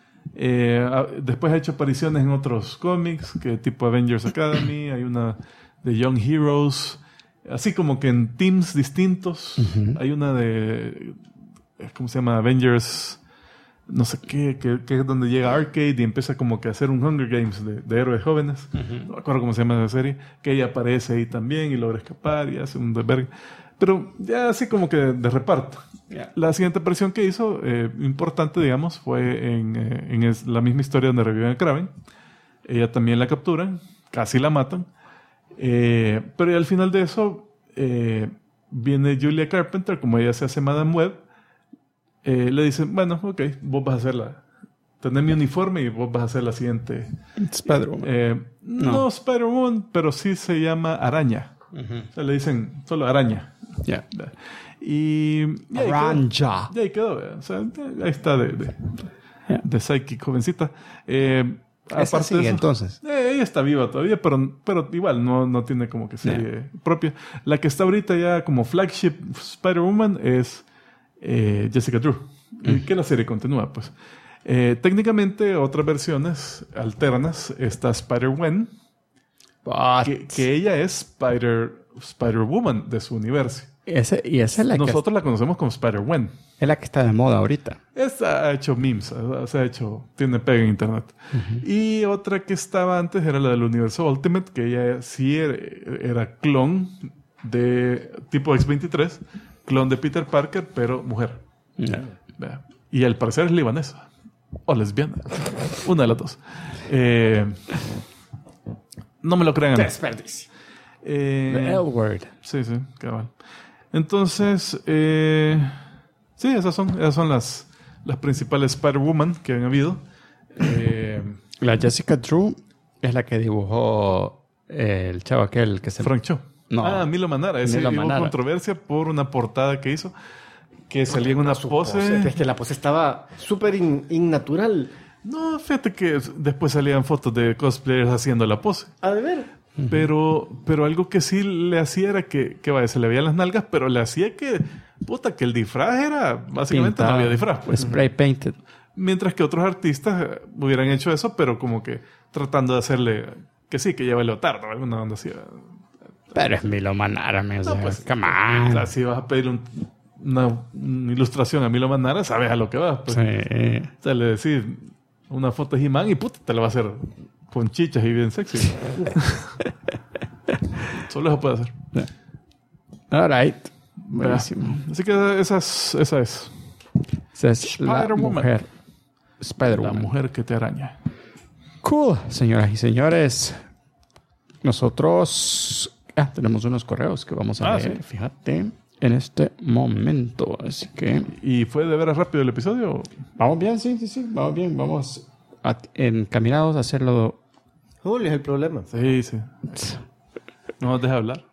Después ha hecho apariciones en otros cómics, que tipo Avengers Academy. Hay una de Young Heroes. Así como que en teams distintos. Hay una de... ¿Cómo se llama? Avengers... No sé qué, que es donde llega Arcade y empieza como que a hacer un Hunger Games de héroes jóvenes. No me acuerdo cómo se llama esa serie. Que ella aparece ahí también y logra escapar y hace un desvergue. Pero ya así como que de reparto. Yeah. La siguiente aparición que hizo, importante, digamos, fue en la misma historia donde reviven a Kraven. Ella también la capturan, casi la matan. Pero ya al final de eso, viene Julia Carpenter, como ella se hace Madame Web. Le dicen, bueno, ok, vos vas a hacer tenés mi uniforme y vos vas a hacer la siguiente. Spider-Woman. No Spider-Woman, pero sí se llama Araña. O sea, le dicen solo Araña. Yeah. Y Aranja. ahí quedó. O sea, ahí está de Psychic, jovencita. Esa sigue, entonces. Ella está viva todavía, pero igual no tiene como que serie propia. La que está ahorita ya como flagship Spider-Woman es Jessica Drew. Que la serie continúa, pues. Técnicamente, otras versiones alternas está Spider-Gwen, que ella es Spider-Woman de su universo. Esa es la Nosotros la conocemos como Spider-Gwen. Es la que está de moda ahorita. Esta ha hecho memes, tiene pega en internet. Y otra que estaba antes era la del universo Ultimate, que ella sí era clon de tipo X-23, clon de Peter Parker, pero mujer. Y al parecer es libanesa o lesbiana. Una de las dos. No me lo crean. Desperdicio. The L-word. Sí, cabal. Entonces, sí, esas son las principales Spider-Woman que han habido. La Jessica Drew es la que dibujó el chavo aquel que se... Frank Cho. No. Milo Manara. Ese hubo controversia por una portada que hizo, que salía en una pose. Es que la pose estaba súper innatural. No, fíjate que después salían fotos de cosplayers haciendo la pose. A ver. Pero algo que sí le hacía era que vaya, se le veían las nalgas, pero le hacía que el disfraz era... Básicamente pintado, no había disfraz. Pues. Spray painted. Mientras que otros artistas hubieran hecho eso, pero como que tratando de hacerle... Que sí, que lleva el leotardo, alguna onda así. Pero es Milo Manara, o sea, pues, come on. O sea, si vas a pedir una ilustración a Milo Manara, sabes a lo que vas. Pues. Sí. O sea, le decís una foto de He-Man y te la va a hacer con chichas y bien sexy. Solo eso puede hacer. All right. Buenísimo. Así que esa es. Esa es la mujer. Spider-Woman. La mujer que te araña. Cool. Señoras y señores, nosotros tenemos unos correos que vamos a leer. Sí. Fíjate, en este momento. Así que... ¿Y fue de veras rápido el episodio? Vamos bien, sí. Vamos bien. Vamos encaminados a hacerlo. Julio es el problema. Sí. No nos deja hablar.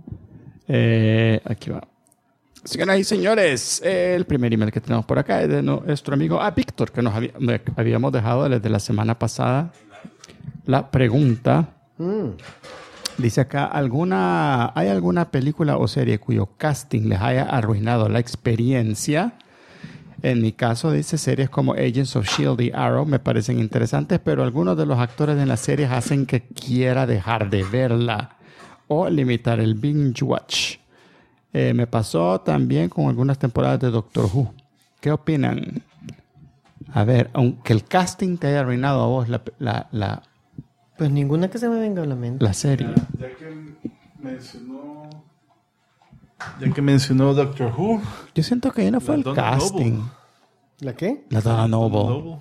Aquí va. Señoras y señores, el primer email que tenemos por acá es de nuestro amigo Víctor, que nos habíamos dejado desde la semana pasada la pregunta. Dice acá, ¿hay alguna película o serie cuyo casting les haya arruinado la experiencia? En mi caso, dice, series como Agents of S.H.I.E.L.D. y Arrow me parecen interesantes, pero algunos de los actores en las series hacen que quiera dejar de verla o limitar el binge watch. Me pasó también con algunas temporadas de Doctor Who. ¿Qué opinan? A ver, aunque el casting te haya arruinado a vos Pues ninguna que se me venga a la mente. la serie. Ya que mencionó Doctor Who. Yo siento que ya no fue el Donna casting. Noble. ¿La qué? La Donna Noble.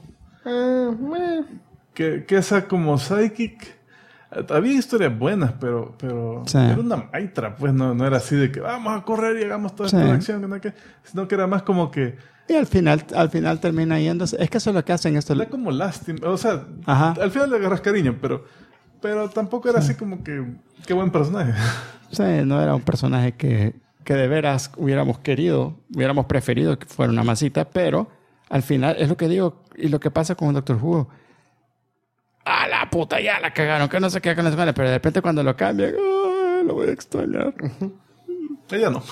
Que esa como psychic había historias buenas, pero Sí. era una maitra, pues no era así de que vamos a correr y hagamos toda esta acción, sino que era más como que Y al final termina yéndose. Es que eso es lo que hacen esto. era como lástima, o sea, Ajá. al final le agarras cariño, pero Pero tampoco era así como que... Qué buen personaje. Sí, no era un personaje que de veras hubiéramos preferido que fuera una masita, pero al final es lo que digo y lo que pasa con Doctor Who. ¡Ah, la puta! Ya la cagaron, que no se queda con las manos, pero de repente cuando lo cambian, lo voy a extrañar. Ella no.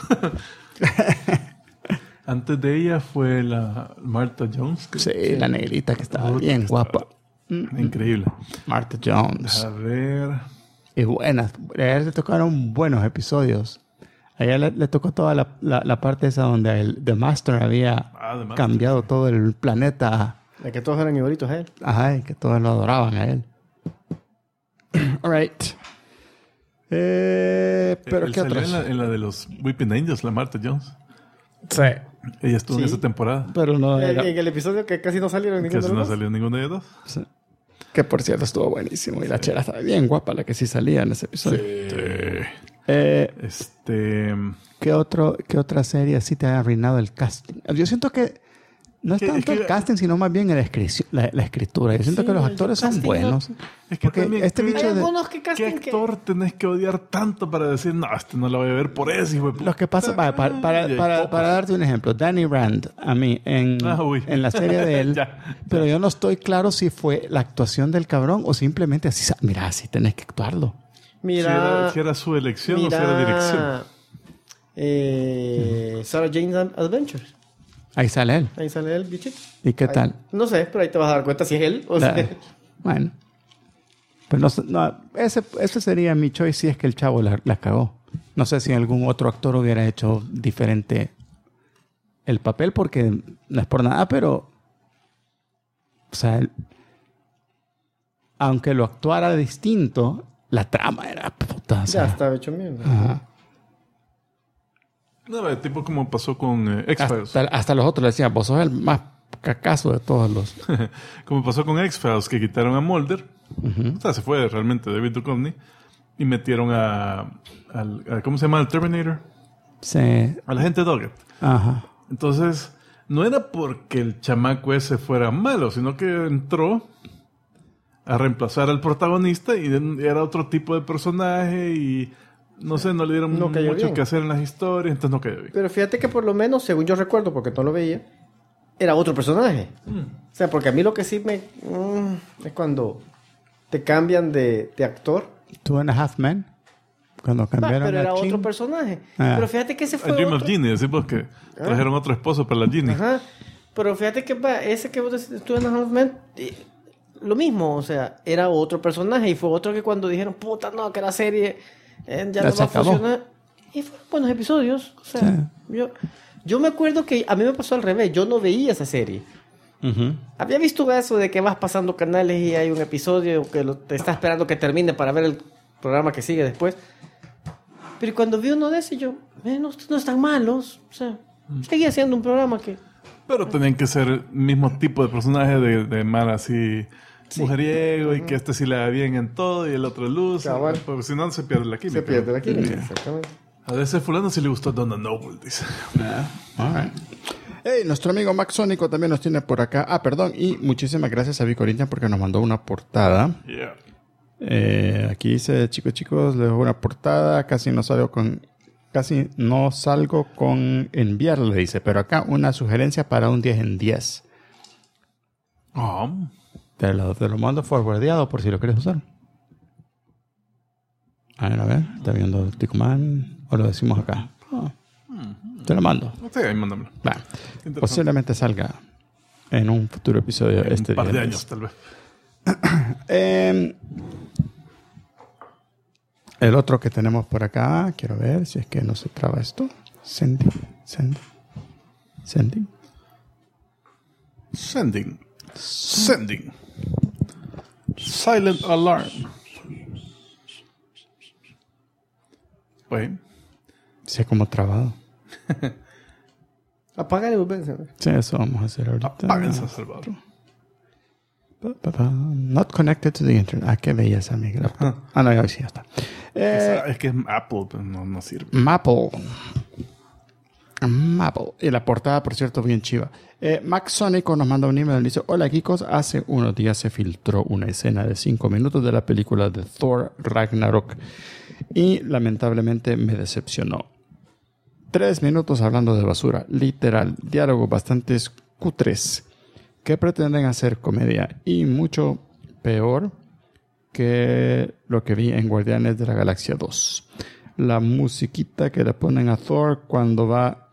Antes de ella fue la Martha Jones. Sí, la negrita que estaba bien guapa. Increíble. Martha Jones. A ver... Y buenas. A ella le tocaron buenos episodios. A ella le tocó toda la parte esa donde el The Master había cambiado todo el planeta. De que todos eran igualitos a él. Ajá, y que todos lo adoraban a él. All right. Pero Él ¿qué salió otras? en la de los Weeping Angels, la Martha Jones. Sí. Ella estuvo en Sí. esa temporada. Pero no era... En el episodio que casi no salieron ninguno Casi de no los dos. salió ninguno de ellos dos. Sí. Que por cierto estuvo buenísimo. Y la chera estaba bien guapa, la que sí salía en ese episodio. ¿Qué otra serie así te ha arruinado el casting? Yo siento que no es tanto el casting, sino más bien la escritura. Yo siento que los actores son buenos. Es que Porque también, este Hay bicho de... algunos que ¿qué casting actor tenés que odiar tanto para decir, no, no lo voy a ver por eso, hijo de puta"? Lo que pasa, para darte un ejemplo, Danny Rand, a mí, en la serie de él, Ya. pero yo no estoy claro si fue la actuación del cabrón o simplemente así, mira, así tenés que actuarlo. Mira, si era su elección o si era dirección. Sarah Jane's Adventures. Ahí sale él. Ahí sale el bichito. ¿Y qué Ahí. tal? No sé, pero ahí te vas a dar cuenta si es él o La- si... Bueno. Pero ese sería mi choice si es que el chavo la cagó. No sé si algún otro actor hubiera hecho diferente el papel, porque no es por nada, pero... O sea, aunque lo actuara distinto, la trama era puta. O sea, Ya estaba hecho mierda. ajá. No, tipo como pasó con X-Files. Hasta los otros le decían, vos sos el más cacazo de todos los... Como pasó con X-Files, que quitaron a Mulder. O sea, se fue realmente David Duchovny. Y metieron al ¿cómo se llama? Al Terminator. Sí. A la gente Doggett. Ajá. Entonces, no era porque el chamaco ese fuera malo, sino que entró a reemplazar al protagonista y era otro tipo de personaje y no sé, no le dieron No cayó mucho bien. que hacer en las historias, entonces no cayó bien. Pero fíjate que por lo menos, según yo recuerdo, porque no lo veía, era otro personaje. O sea, porque a mí lo que sí me... es cuando te cambian de actor. Two and a Half Men. Cuando cambiaron Pero a era Chin. otro personaje. Ah. Pero fíjate que ese A fue Dream otro... of Ginny, así porque trajeron otro esposo para la Ginny. Ajá. Pero fíjate que ese que vos decís, tú en Half Men, lo mismo, o sea, era otro personaje y fue otro que cuando dijeron, puta, no, que la serie ya no se va a acabó. funcionar. Y fueron buenos episodios. O sea, yo me acuerdo que a mí me pasó al revés, yo no veía esa serie. Ujú. Había visto eso de que vas pasando canales y hay un episodio que te está esperando que termine para ver el programa que sigue después. Pero cuando vi uno de ese, yo, no están malos. O sea, seguía siendo un programa que... Pero tenían que ser el mismo tipo de personaje de man así mujeriego y que este sí le da bien en todo y el otro luz. Cabal. Porque si no se pierde la química. Se pierde la química, exactamente. A ese fulano sí le gustó Donna Noble, dice. All right. Hey, nuestro amigo Max Sónico también nos tiene por acá. Ah, perdón. Y muchísimas gracias a Vicorintia porque nos mandó una portada. Yeah. Aquí dice, chicos, les dejo una portada. Casi no salgo con enviarle, dice. Pero acá una sugerencia para un 10 en 10. Oh. Te lo mando forwardeado por si lo quieres usar. A ver. Está viendo el Ticoman. O lo decimos acá. Te lo mando. Sí, ahí mándamelo. Va. Posiblemente salga en un futuro episodio En este un par de viernes. años, tal vez. El otro que tenemos por acá, quiero ver si es que no se traba esto. Sending. Silent alarm. Bueno, Sí, como trabado. Apágale, volvénse. Sí, eso vamos a hacer ahorita. apáguense, Salvador. Not connected to the internet. Ah, qué belleza, amiga. Ah, no, ya sí, ya está. Es que es Apple, pero no sirve. Maple. Marvel. Y la portada, por cierto, bien chiva. Max Sónico nos manda un email y dice: hola, Kikos. Hace unos días se filtró una escena de 5 minutos de la película de Thor Ragnarok y lamentablemente me decepcionó. 3 minutos hablando de basura, literal, diálogos bastante cutres que pretenden hacer comedia y mucho peor que lo que vi en Guardianes de la Galaxia 2. La musiquita que le ponen a Thor cuando va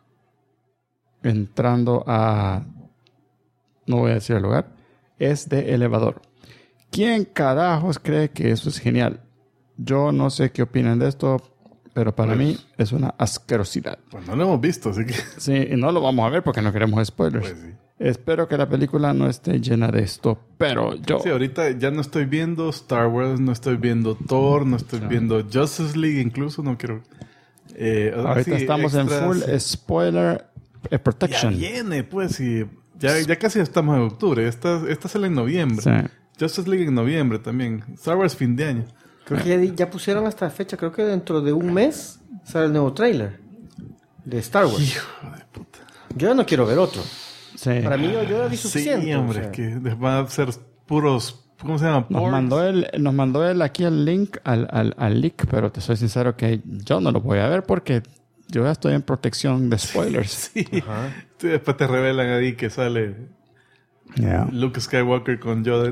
entrando a... no voy a decir el lugar, es de elevador. ¿Quién carajos cree que eso es genial? Yo no sé qué opinan de esto, pero para mí es una asquerosidad. Pues no lo hemos visto, así que... Sí, y no lo vamos a ver porque no queremos spoilers. Pues sí. Espero que la película no esté llena de esto, pero yo... Sí, ahorita ya no estoy viendo Star Wars, no estoy viendo Thor, no estoy viendo Justice League, incluso no quiero... ahorita estamos extras, en full spoiler protection. Ya viene, pues, y ya casi estamos en octubre. Esta sale en noviembre. Sí. Justice League en noviembre también. Star Wars fin de año. Creo que ya pusieron hasta fecha. Creo que dentro de un mes sale el nuevo tráiler de Star Wars. Hijo de puta. Yo no quiero ver otro. Sí. Para mí yo ya vi suficiente. Sí, hombre, o sea. que van a ser puros... ¿Cómo se llama? Nos mandó él aquí el link al leak, pero te soy sincero que yo no lo voy a ver porque yo ya estoy en protección de spoilers. Sí. Sí, después te revelan ahí que sale Luke Skywalker con Yoda.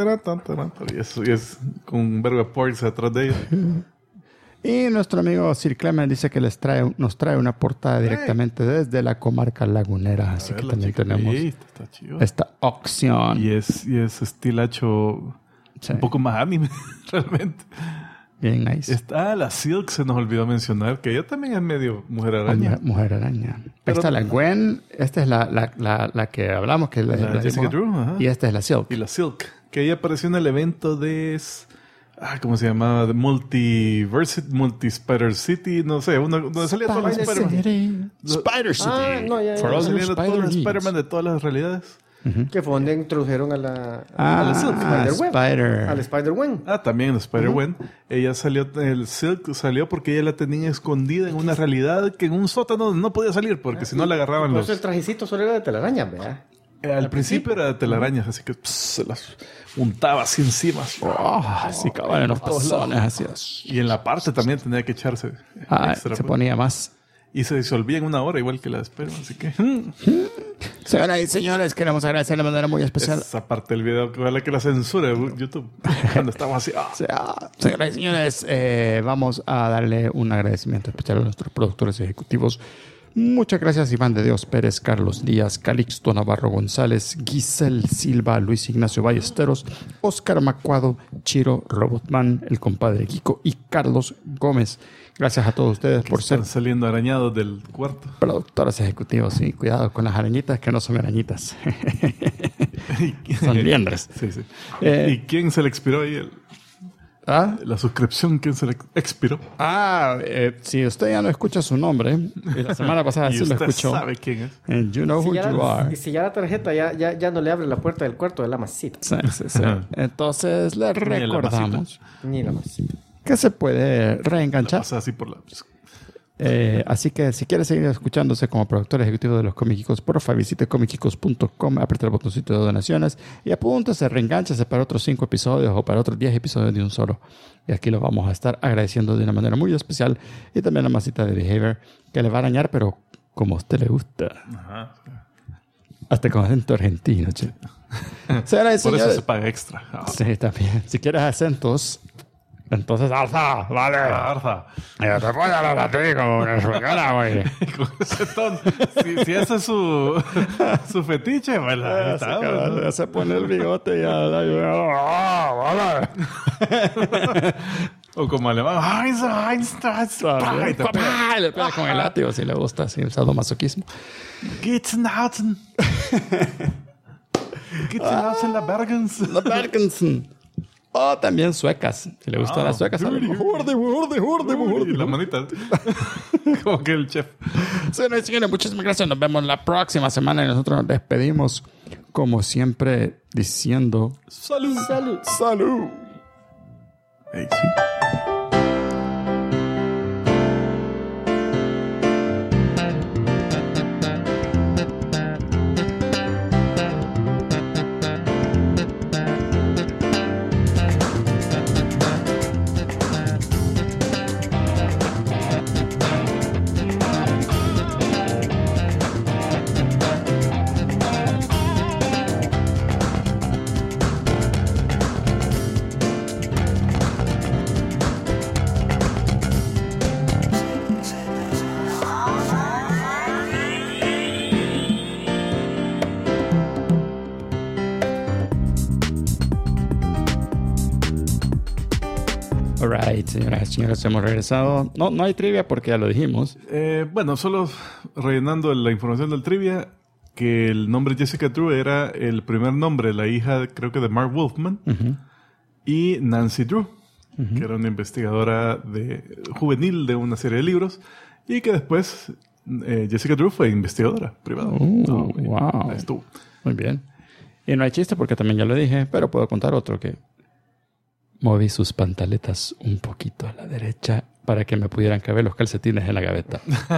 Y es con un verbo de porks atrás de ellos. Y nuestro amigo Sir Clement dice que nos trae una portada directamente desde la comarca lagunera. Así que también tenemos esta opción. Y es estilacho un poco más anime, realmente. Bien nice. Está la Silk, se nos olvidó mencionar, que ella también es medio mujer araña. Mujer araña. Pero esta es la Gwen, esta es la que hablamos, que es la Jessica Drew, ajá. y esta es la Silk. Y la Silk, que ella apareció en el evento de... ¿cómo se llamaba? De Multi-Spider City, no sé, donde salía todos los Spider-Man. Spider City. No, ya. For all your Salían todos los Spider Spider-Man de todas las realidades. Que fue donde introdujeron a la Silk. Al Spider-Gwen. También Spider-Gwen. Ella salió, el Silk salió porque ella la tenía escondida en una realidad que en un sótano no podía salir porque si no la agarraban Por eso el trajecito solo era de telaraña, ¿verdad? Al principio era de telarañas, así que se las untaba así encima. Así cabrón, en los pasones, así. Y en la parte también tenía que echarse extra, se ponía más. Y se disolvía en una hora, igual que la de Spider-Man, así que... Señoras y señores, queremos agradecer de manera muy especial. Esa parte del video, que ojalá que la censure YouTube. Cuando estamos así... Señoras y señores, vamos a darle un agradecimiento especial a nuestros productores ejecutivos. Muchas gracias Iván de Dios Pérez, Carlos Díaz, Calixto Navarro González, Giselle Silva, Luis Ignacio Ballesteros, Oscar Macuado, Chiro Robotman, el compadre Kiko y Carlos Gómez. Gracias a todos ustedes por ser saliendo arañados del cuarto. Productores ejecutivos. Y cuidado con las arañitas que no son arañitas. Son liendres. Sí. ¿Y quién se le expiró ahí? La suscripción, ¿quién se le expiró? Si usted ya no escucha su nombre, la semana pasada sí lo escuchó. Sabe quién es. And you know who you are. Y si ya la tarjeta ya no le abre la puerta del cuarto de la masita. Sí. Entonces le recordamos Ni la masita. que se puede reenganchar. Pasa así por la... Así que si quiere seguir escuchándose como productor ejecutivo de los Comicicos, por favor visite comicicos.com, apriete el botoncito de donaciones y apúntese, reenganchese para otros 5 episodios o para otros 10 episodios de un solo. Y aquí lo vamos a estar agradeciendo de una manera muy especial. Y también la masita de Behavior, que le va a arañar, pero como a usted le gusta. Ajá. Hasta con acento argentino, che. Señoras y Por eso señores, se paga extra. sí, también. Si quieres acentos, entonces alza, vale. Arza. Yo te puedo hablar a ti como venezolana, güey. Con ese tono. Si ese es su fetiche, bueno, ahí está, Ya se pone el bigote y ya. Vale. O como alemán. Le pega con el látigo si le gusta, así, el sadomasoquismo. Gitzenhausen. Gitzenhausen, la Bergens. La Bergensen. O también suecas. Si le gustan las suecas, sale. Y la manita. Como que el chef. Señores y señores, muchísimas gracias. Nos vemos la próxima semana y nosotros nos despedimos, como siempre, diciendo: ¡Salud! Salud. ¡Salud! Hey, sí. Alright, señoras y señores, hemos regresado. No hay trivia porque ya lo dijimos. Bueno, solo rellenando la información del trivia, que el nombre Jessica Drew era el primer nombre, la hija, creo que de Mark Wolfman, y Nancy Drew, que era una investigadora juvenil de una serie de libros, y que después Jessica Drew fue investigadora privada. Wow. Ahí estuvo. Muy bien. Y no hay chiste porque también ya lo dije, pero puedo contar otro que moví sus pantaletas un poquito a la derecha para que me pudieran caber los calcetines en la gaveta.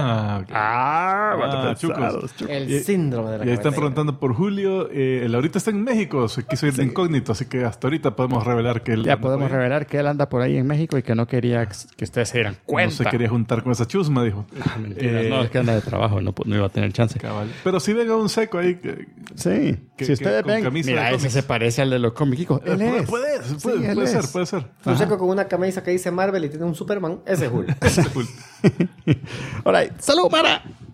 Chucos. El síndrome de la Y ahí están cabeza. preguntando por Julio. Él ahorita está en México, se quiso ir de incógnito, así que hasta ahorita podemos revelar que él Ya anda podemos por ahí. revelar que él anda por ahí en México y que no quería que ustedes se dieran cuenta. No se quería juntar con esa chusma, dijo. Mentira, no, es que anda de trabajo, no iba a tener chance. Cabal. Pero si ven a un seco ahí. Sí, Que- si ustedes con ven, camisa de mira, ese cómics. se parece al de los cómicos. Él es. Puede Sí, ser. Un seco con una camisa que dice Marvel y tiene un Superman. Ese es Hulk. Cool. All right. ¡Salud, Mara!